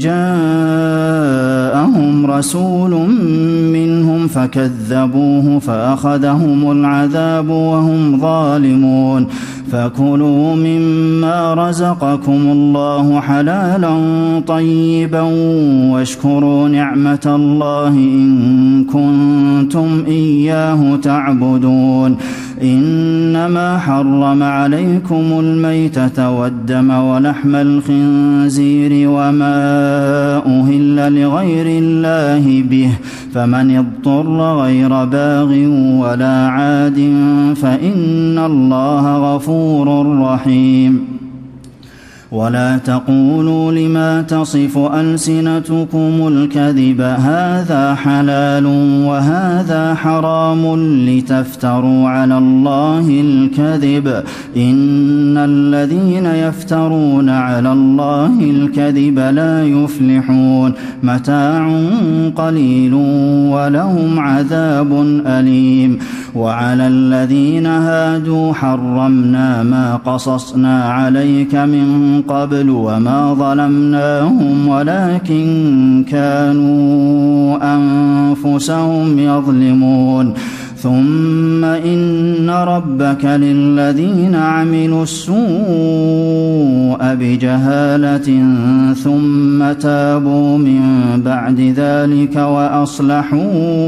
جاءهم رسول منهم فكذبوه فأخذهم العذاب وهم ظالمون فكلوا مما رزقكم الله حلالا طيبا واشكروا نعمة الله إن كنتم إياه تعبدون إنما حرم عليكم الميتة والدم ولحم الخنزير وما أهل لغير الله به فمن اضطر غير باغ ولا عاد فإن الله غفور رحيم ولا تقولوا لما تصف ألسنتكم الكذب هذا حلال وهذا حرام لتفتروا على الله الكذب إن الذين يفترون على الله الكذب لا يفلحون متاع قليل ولهم عذاب أليم وعلى الذين هادوا حرمنا ما قصصنا عليك من قبل وما ظلمناهم ولكن كانوا أنفسهم يظلمون ثم إن ربك للذين عملوا السوء بجهالة ثم تابوا من بعد ذلك وأصلحوا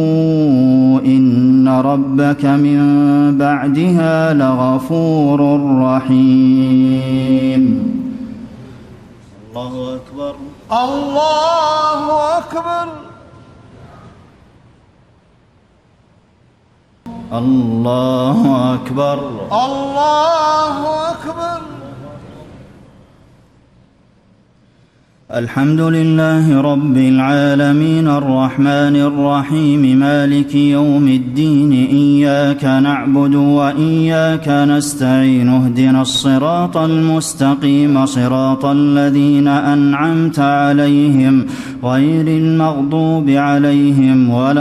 إن ربك من بعدها لغفور رحيم. الله أكبر. الله أكبر. الله أكبر. الله أكبر. الحمد لله رب العالمين الرحمن الرحيم مالك يوم الدين إياك نعبد وإياك نستعين اهدنا الصراط المستقيم صراط الذين أنعمت عليهم غير المغضوب عليهم ولا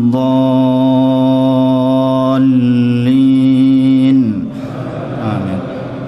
الضالين آمين.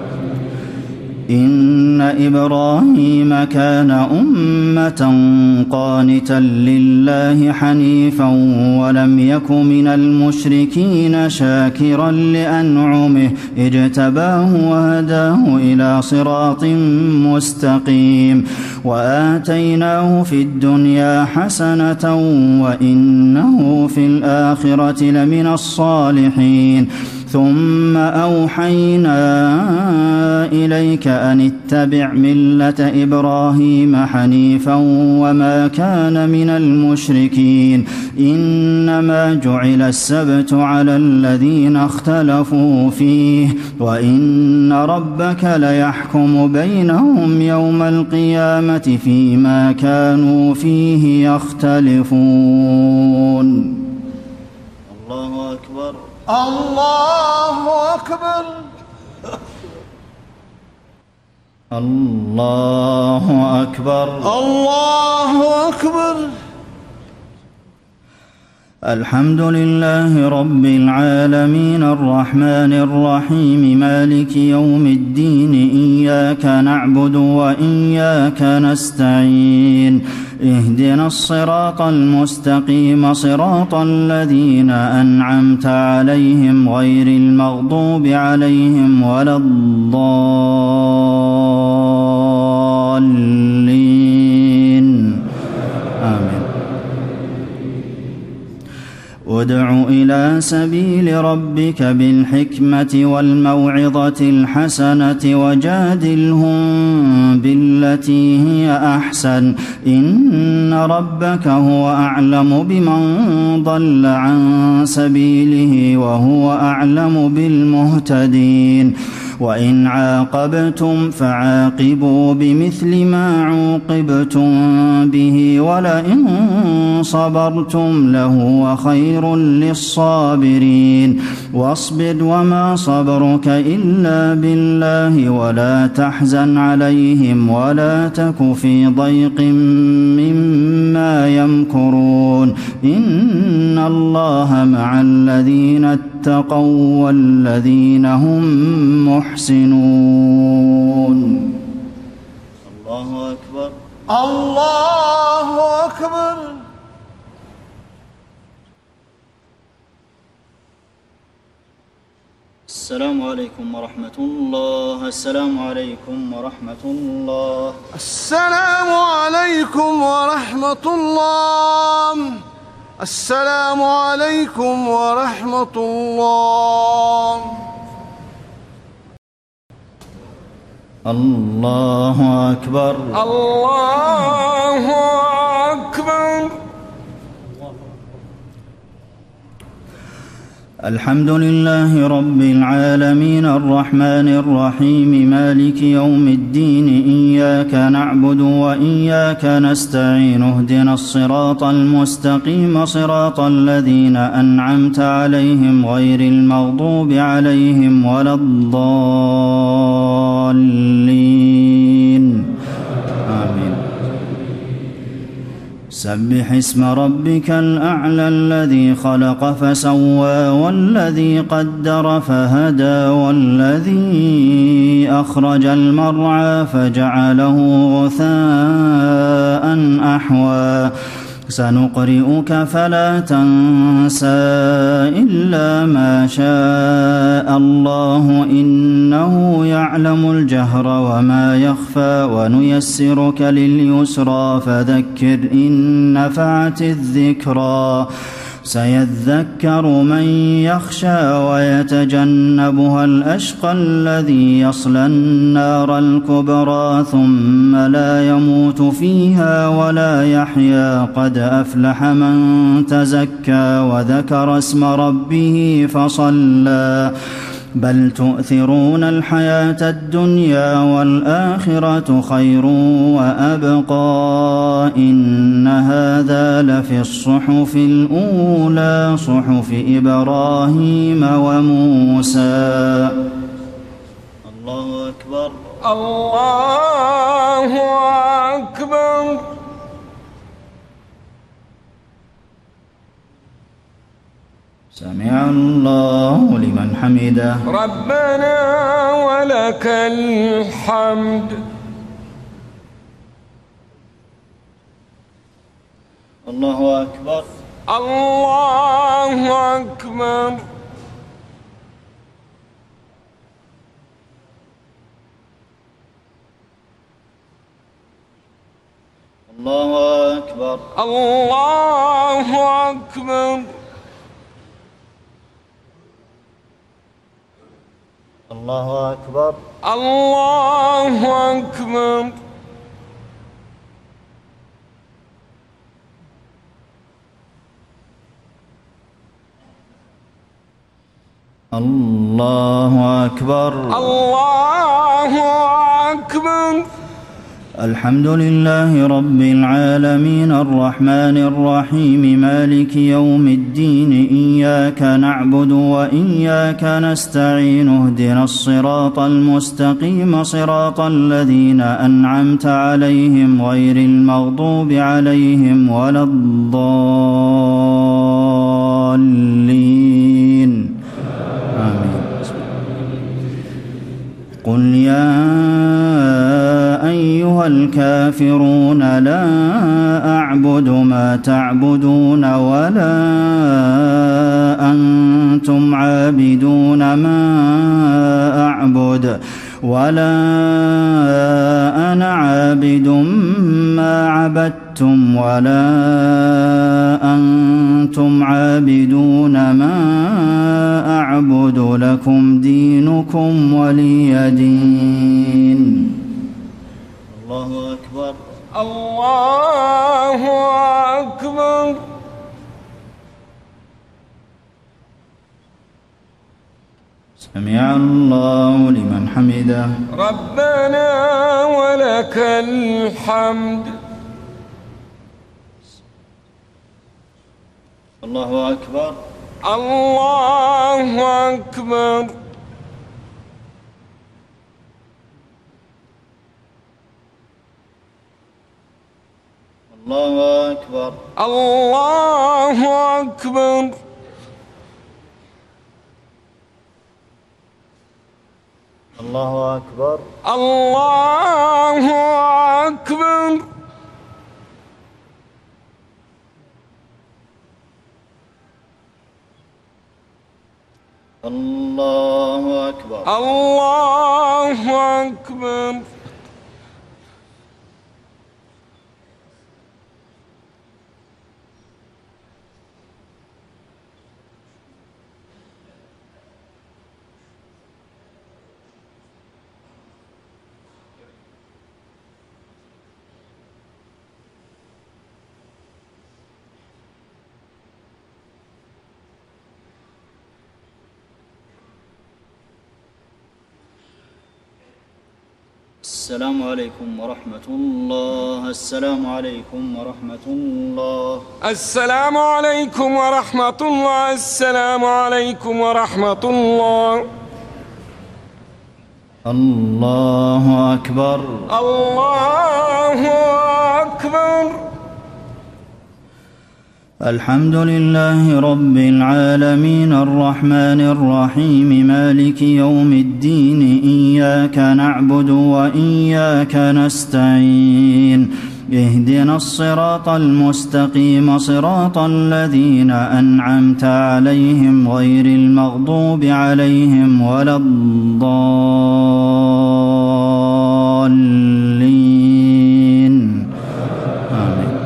إن إبراهيم كان أمة قانتا لله حنيفا ولم يك من المشركين شاكرا لأنعمه اجتباه وهداه إلى صراط مستقيم وآتيناه في الدنيا حسنة وإنه في الآخرة لمن الصالحين ثم أوحينا إليك أن اتبع ملة إبراهيم حنيفا وما كان من المشركين إنما جعل السبت على الذين اختلفوا فيه وإن ربك ليحكم بينهم يوم القيامة فيما كانوا فيه يختلفون. الله أكبر. الله أكبر. الله أكبر. الله أكبر. الحمد لله رب العالمين الرحمن الرحيم مالك يوم الدين إياك نعبد وإياك نستعين اهدنا الصراط المستقيم صراط الذين أنعمت عليهم غير المغضوب عليهم ولا الضالين آمين. ادع إلى سبيل ربك بالحكمة والموعظة الحسنة وجادلهم بالتي هي أحسن إن ربك هو أعلم بمن ضل عن سبيله وهو أعلم بالمهتدين وإن عاقبتم فعاقبوا بمثل ما عوقبتم به ولئن صبرتم لهو خير للصابرين واصبر وما صبرك إلا بالله ولا تحزن عليهم ولا تك في ضيق مما يمكرون إن الله مع الذين اتقوا والذين هم محسنون. الله أكبر. الله أكبر. السلام عليكم ورحمة الله. السلام عليكم ورحمة الله. السلام عليكم ورحمة الله. السلام عليكم ورحمة الله. الله أكبر. الله أكبر. الحمد لله رب العالمين الرحمن الرحيم مالك يوم الدين إياك نعبد وإياك نستعين اهدنا الصراط المستقيم صراط الذين أنعمت عليهم غير المغضوب عليهم ولا الضالين آمين. سبح اسم ربك الأعلى الذي خلق فسوى والذي قدر فهدى والذي أخرج المرعى فجعله غثاء أحوى سنقرئك فلا تنسى إلا ما شاء الله إنه يعلم الجهر وما يخفى ونيسرك لليسرى فذكر إن نفعت الذكرى سيذكر من يخشى ويتجنبها الأشقى الذي يصلى النار الكبرى ثم لا يموت فيها ولا يحيا قد أفلح من تزكى وذكر اسم ربه فصلى بل تؤثرون الحياة الدنيا والآخرة خير وأبقى إن هذا لفي الصحف الأولى صحف إبراهيم وموسى. الله أكبر. الله أكبر. سمع الله لمن حمده. ربنا ولك الحمد. الله أكبر. الله أكبر. الله أكبر. الله أكبر. الله أكبر. الله أكبر. الله أكبر. الله أكبر. الحمد لله رب العالمين الرحمن الرحيم مالك يوم الدين إياك نعبد وإياك نستعين اهدنا الصراط المستقيم صراط الذين أنعمت عليهم غير المغضوب عليهم ولا الضالين آمين. قل يا أيها الكافرون لا أعبد ما تعبدون ولا أنتم عابدون ما أعبد ولا أنا عابد ما عبدتم ولا أنتم عابدون ما أعبد لكم دينكم ولي دين. الله أكبر. الله أكبر. سمع الله لمن حمده. ربنا ولك الحمد. الله أكبر. الله أكبر. الله أكبر. الله أكبر. الله أكبر. الله أكبر. الله الله أكبر. السلام عليكم ورحمة الله. السلام عليكم ورحمة الله. السلام عليكم ورحمة الله. السلام عليكم ورحمة الله. الله أكبر. الله أكبر. الحمد لله رب العالمين الرحمن الرحيم مالك يوم الدين إياك نعبد وإياك نستعين اهدنا الصراط المستقيم صراط الذين أنعمت عليهم غير المغضوب عليهم ولا الضالين آمين.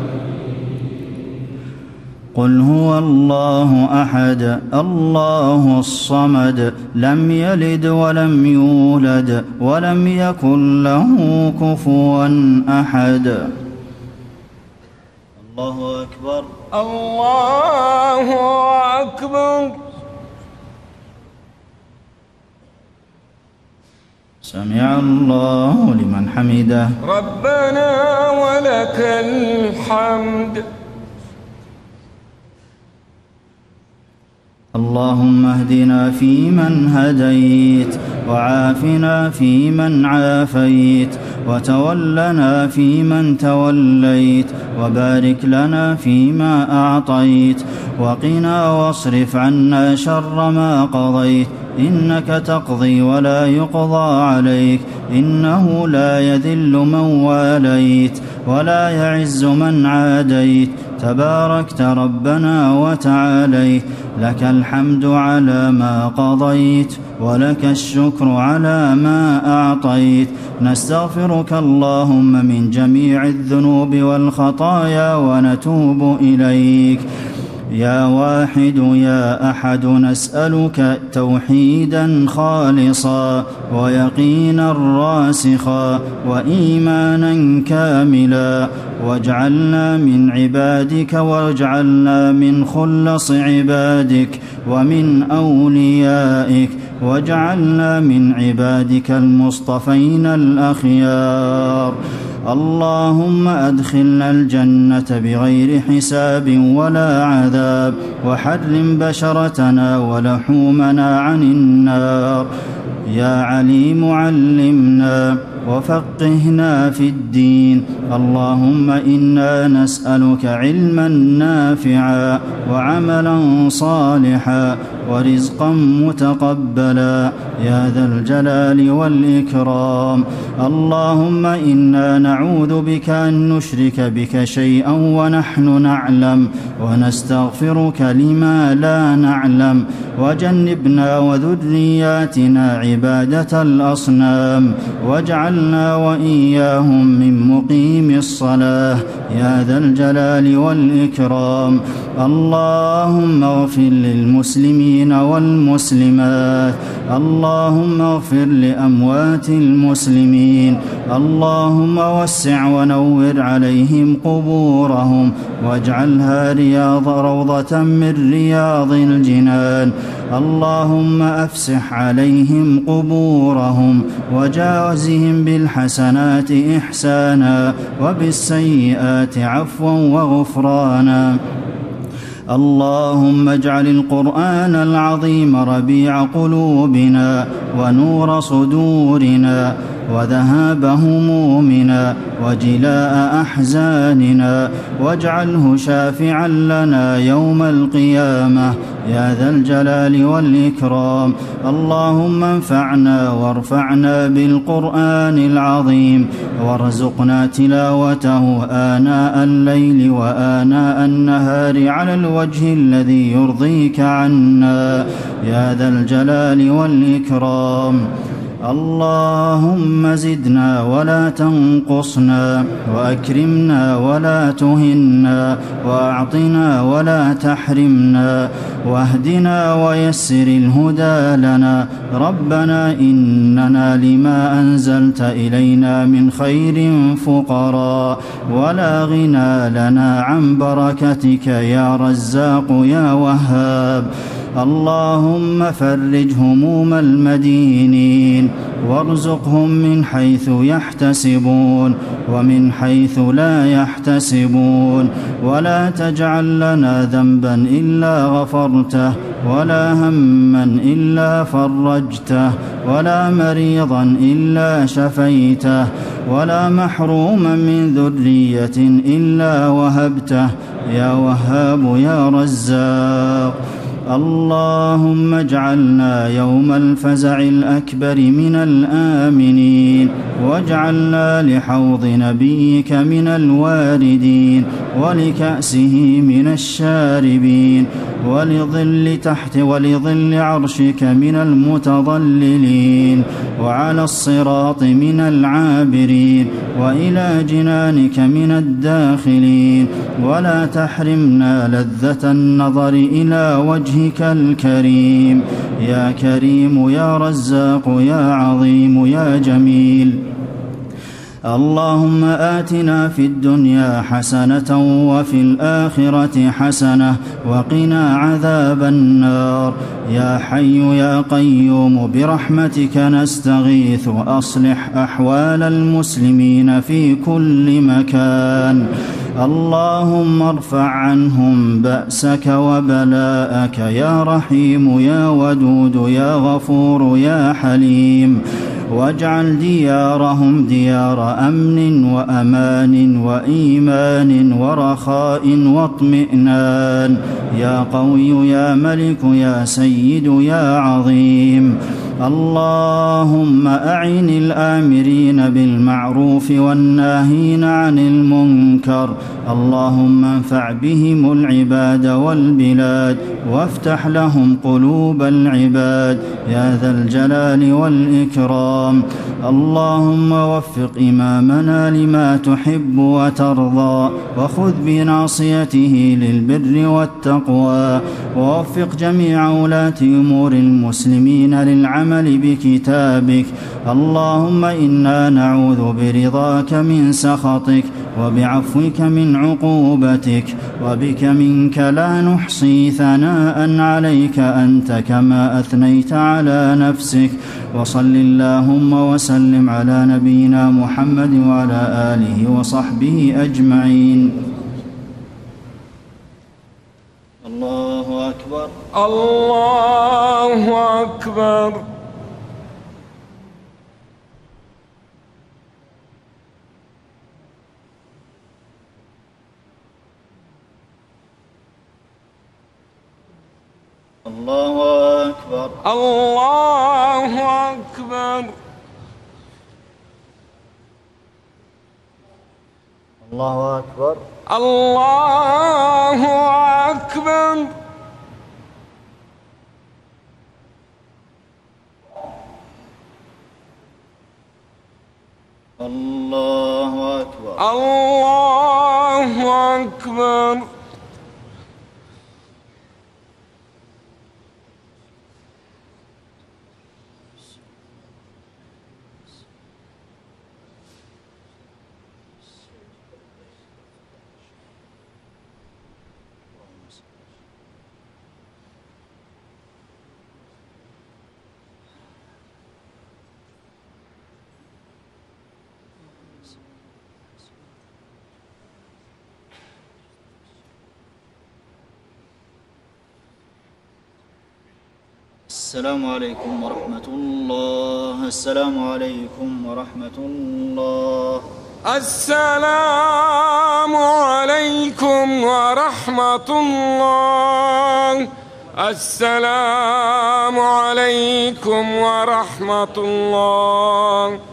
قل هو الله أحد الله الصمد لم يلد ولم يولد ولم يكن له كفوا أحد. الله أكبر. الله أكبر. سمع الله لمن حمده. ربنا ولك الحمد. اللهم اهدنا فيمن هديت وعافنا فيمن عافيت وتولنا فيمن توليت وبارك لنا فيما أعطيت وقنا واصرف عنا شر ما قضيت إنك تقضي ولا يقضى عليك إنه لا يذل من واليت ولا يعز من عاديت تباركت ربنا وتعاليت لك الحمد على ما قضيت ولك الشكر على ما أعطيت نستغفرك اللهم من جميع الذنوب والخطايا ونتوب إليك يا واحد يا أحد نسألك توحيدا خالصا ويقينا راسخا وإيمانا كاملا واجعلنا من عبادك واجعلنا من خلص عبادك ومن أوليائك واجعلنا من عبادك المصطفين الأخيار. اللهم أدخلنا الجنة بغير حساب ولا عذاب وحرم بشرتنا ولحومنا عن النار. يا عليم علمنا وفقهنا في الدين. اللهم إنا نسألك علما نافعا وعملا صالحا ورزقا متقبلا يا ذا الجلال والإكرام. اللهم إنا نعوذ بك أن نشرك بك شيئا ونحن نعلم ونستغفرك لما لا نعلم وجنبنا وذرياتنا عبادة الأصنام واجعلنا وإياهم من مقيم الصلاة يا ذا الجلال والإكرام. اللهم اغفر للمسلمين والمسلمات. اللهم اغفر لأموات المسلمين. اللهم وسع ونور عليهم قبورهم واجعلها رياض روضة من رياض الجنان. اللهم أفسح عليهم قبورهم وجاوزهم بالحسنات إحسانا وبالسيئات عفوا وغفرانا. اللهم اجعل القرآن العظيم ربيع قلوبنا ونور صدورنا وذهاب همومنا وجلاء أحزاننا واجعله شافعا لنا يوم القيامة. يا ذا الجلال والإكرام. اللهم انفعنا وارفعنا بالقرآن العظيم وارزقنا تلاوته آناء الليل وآناء النهار على الوجه الذي يرضيك عنا يا ذا الجلال والإكرام. اللهم زدنا ولا تنقصنا وأكرمنا ولا تهنا وأعطنا ولا تحرمنا واهدنا ويسر الهدى لنا. ربنا إننا لما أنزلت إلينا من خير فقراء ولا غنى لنا عن بركتك يا رزاق يا وهاب. اللهم فرج هموم المدينين وارزقهم من حيث يحتسبون ومن حيث لا يحتسبون ولا تجعل لنا ذنبا إلا غفرته ولا هما إلا فرجته ولا مريضا إلا شفيته ولا محروما من ذرية إلا وهبته يا وهاب يا رزاق. اللهم اجعلنا يوم الفزع الأكبر من الآمنين واجعلنا لحوض نبيك من الواردين ولكأسه من الشاربين ولظل تحت ولظل عرشك من المتظللين وعلى الصراط من العابرين وإلى جنانك من الداخلين. ولا تحرمنا لذة النظر إلى وجهك الكريم يا كريم يا رزاق يا عظيم يا جميل. اللهم آتنا في الدنيا حسنة وفي الآخرة حسنة وقنا عذاب النار. يا حي يا قيوم برحمتك نستغيث أصلح أحوال المسلمين في كل مكان. اللهم ارفع عنهم بأسك وبلاءك يا رحيم يا ودود يا غفور يا حليم واجعل ديارهم ديار أمن وأمان وإيمان ورخاء واطمئنان يا قوي يا ملك يا سيد يا عظيم. اللهم أعن الآمرين بالمعروف والناهين عن المنكر. اللهم انفع بهم العباد والبلاد وافتح لهم قلوب العباد يا ذا الجلال والإكرام. اللهم وفق إمامنا لما تحب وترضى وخذ بناصيته للبر والتقوى ووفق جميع ولاة أمور المسلمين للعمل بكتابك. اللهم إنا نعوذ برضاك من سخطك وبعفوك من عقوبتك وبك منك لا نحصي ثناء عليك أنت كما أثنيت على نفسك. وصل اللهم وسلم على نبينا محمد وعلى آله وصحبه أجمعين. الله أكبر الله أكبر. الله أكبر الله أكبر. الله أكبر الله أكبر. الله أكبر الله أكبر. السلام عليكم ورحمة الله. السلام عليكم ورحمة الله. السلام عليكم ورحمة الله. السلام عليكم ورحمة الله.